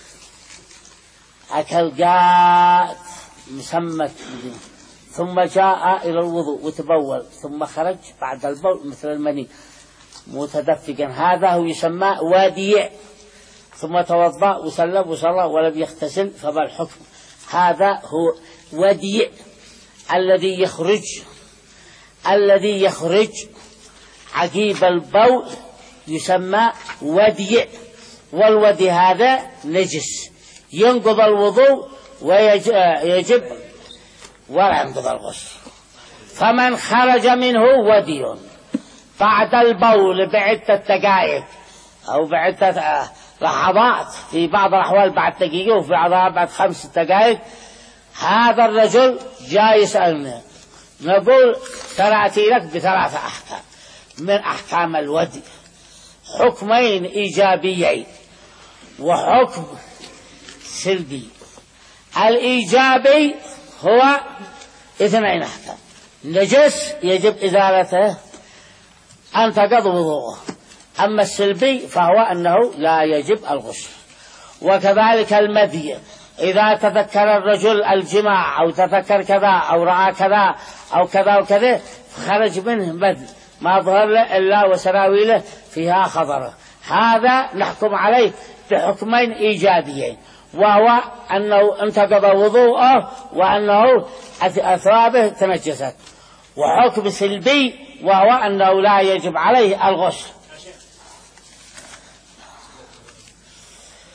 أكل قات مسمت ثم جاء إلى الوضوء وتبول ثم خرج بعد البول مثل المني متدفقا، هذا هو يسمى وادي، ثم توضأ وسلم وصلى ولم يغتسل، فما الحكم؟ هذا هو ودي الذي يخرج الذي يخرج عقيب البول يسمى ودي، والودي هذا نجس ينقض الوضوء ويجب ولا ينقض الغسل. فمن خرج منه ودي بعد البول بعدة دقائق أو بعدة لحظات، في بعض الأحوال بعد دقيقة وفي بعض بعد خمس دقائق، هذا الرجل جاي يسألنا. نقول سأتي لك بثلاثة أحكام من أحكام الودي، حكمين إيجابيين وحكم سلبي. الإيجابي هو اثنين أحكام: نجس يجب إزالته أن تقض وضوءه. أما السلبي فهو أنه لا يجب الغسل. وكذلك المذي، إذا تذكر الرجل الجماع أو تذكر كذا أو رأى كذا أو كذا وكذا فخرج منه مذي ما ظهر له إلا وسراويله فيها خضرة، هذا نحكم عليه بحكمين إيجابيين، وهو أنه انتقض وضوءه وأنه أثوابه تنجست. وحكم سلبي وهو أنه لا يجب عليه الغسل.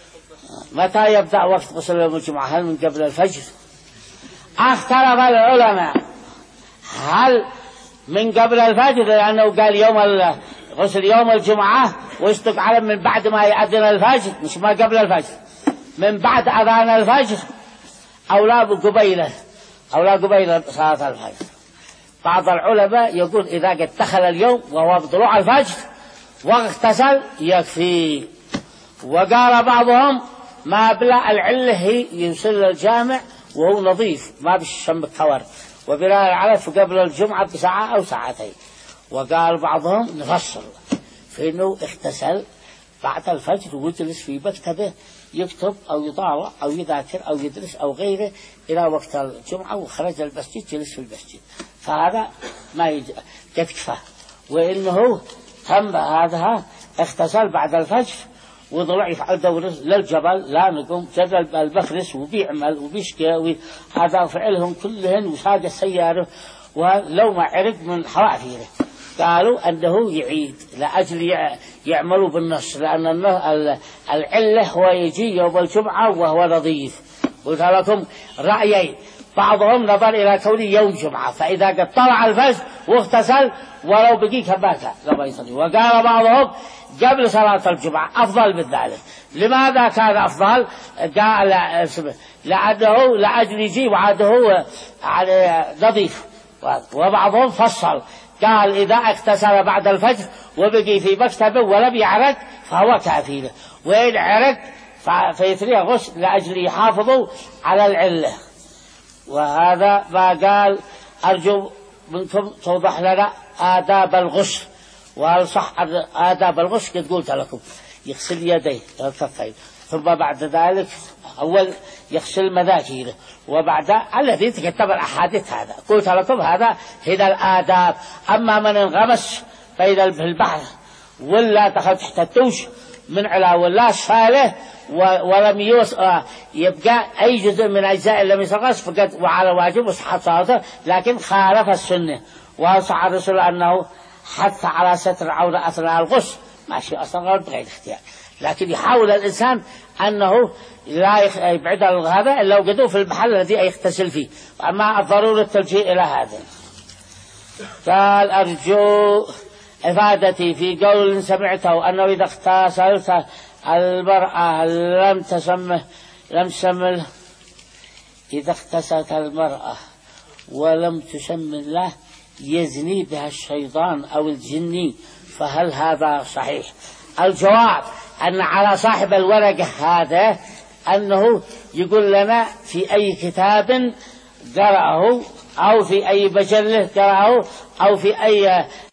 متى يبدأ وقت غسل يوم الجمعة؟ هل من قبل الفجر؟ اختلف العلماء هل من قبل الفجر، لأنه قال يوم غسل يوم الجمعة ويصدق علم من بعد ما يأذن الفجر، مش ما قبل الفجر، من بعد أذان الفجر أو لا قبيله أو لا قبيل صلاة الفجر. بعض العلماء يقول إذا قد دخل اليوم وهو بطلوع الفجر واغتسل يكفي. وقال بعضهم ما بلا العلة هي يوصل الجامع وهو نظيف ما بشم كور، وبلا العلف قبل الجمعة بساعة أو ساعتين. وقال بعضهم نفصل في إنه اغتسل بعد الفجر ويجلس في مكتبه يكتب أو يطالع أو يذاكر أو يدرس أو غيره إلى وقت الجمعة، وخرج المسجد جلس في المسجد، فهذا ما يكفى. وإنه تم هذا اغتسل بعد الفجر وضلع يفعل دور للجبل لا نقوم جبل البخرس وبيعمل وبيشكي، هذا فعلهم كلهن وساق السيارة ولو ما عرق من حوافيره. قالوا أنه يعيد لأجل يعملوا بالنص، لأن العلة هو يجي يوم الجمعة وهو نظيف. قلت لكم رأيين، بعضهم نظر إلى كونه يوم جمعة، فإذا قد طلع الفجر واغتسل ولو بقي كباتا لما يصلي. وقال بعضهم قبل صلاة الجمعة أفضل من ذلك. لماذا كان أفضل؟ قال لأنه لأجل يجي وعاده نظيف. وبعضهم فصل قال إذا اغتسل بعد الفجر وبقي في مكتبه ولم يعرق فهو كافي، وإن عرق فيثريه غسل لأجل يحافظوا على العلة. وهذا ما قال. أرجو منكم توضح لنا آداب الغسل، والصح آداب الغسل قد قلت لكم يغسل يديه الكفين، ثم بعد ذلك أول يغسل مذاكيره، وبعد الذي تكتب الأحاديث هذا قلت لكم هذا هنا الآداب. أما من انغمس بين البحر ولا دخل تحت الدوش من علا ولا شاله ولم يوس يبقى أي جزء من أجزاء لم يسقط فقد وعلى واجب وصحة صلاته، لكن خالف السنة. وصح الرسول أنه حث على ستر العورة أثناء الغسل، ماشي أصلا غير بغير اختيار، لكن يحاول الإنسان أنه لا يبعد عن هذا إلا وجدوه في المحل الذي يغتسل فيه. أما الضرورة التلجيء إلى هذا. قال أرجو إفادتي في قول سمعته أنه إذا اغتسلت المرأة لم تسمه لم تسمل إذا اغتسلت المرأة ولم تسم الله يزني بها الشيطان أو الجني، فهل هذا صحيح؟ الجواب أن على صاحب الورقة هذا أنه يقول لنا في أي كتاب قرأه أو في أي مجلة قرأه أو في أي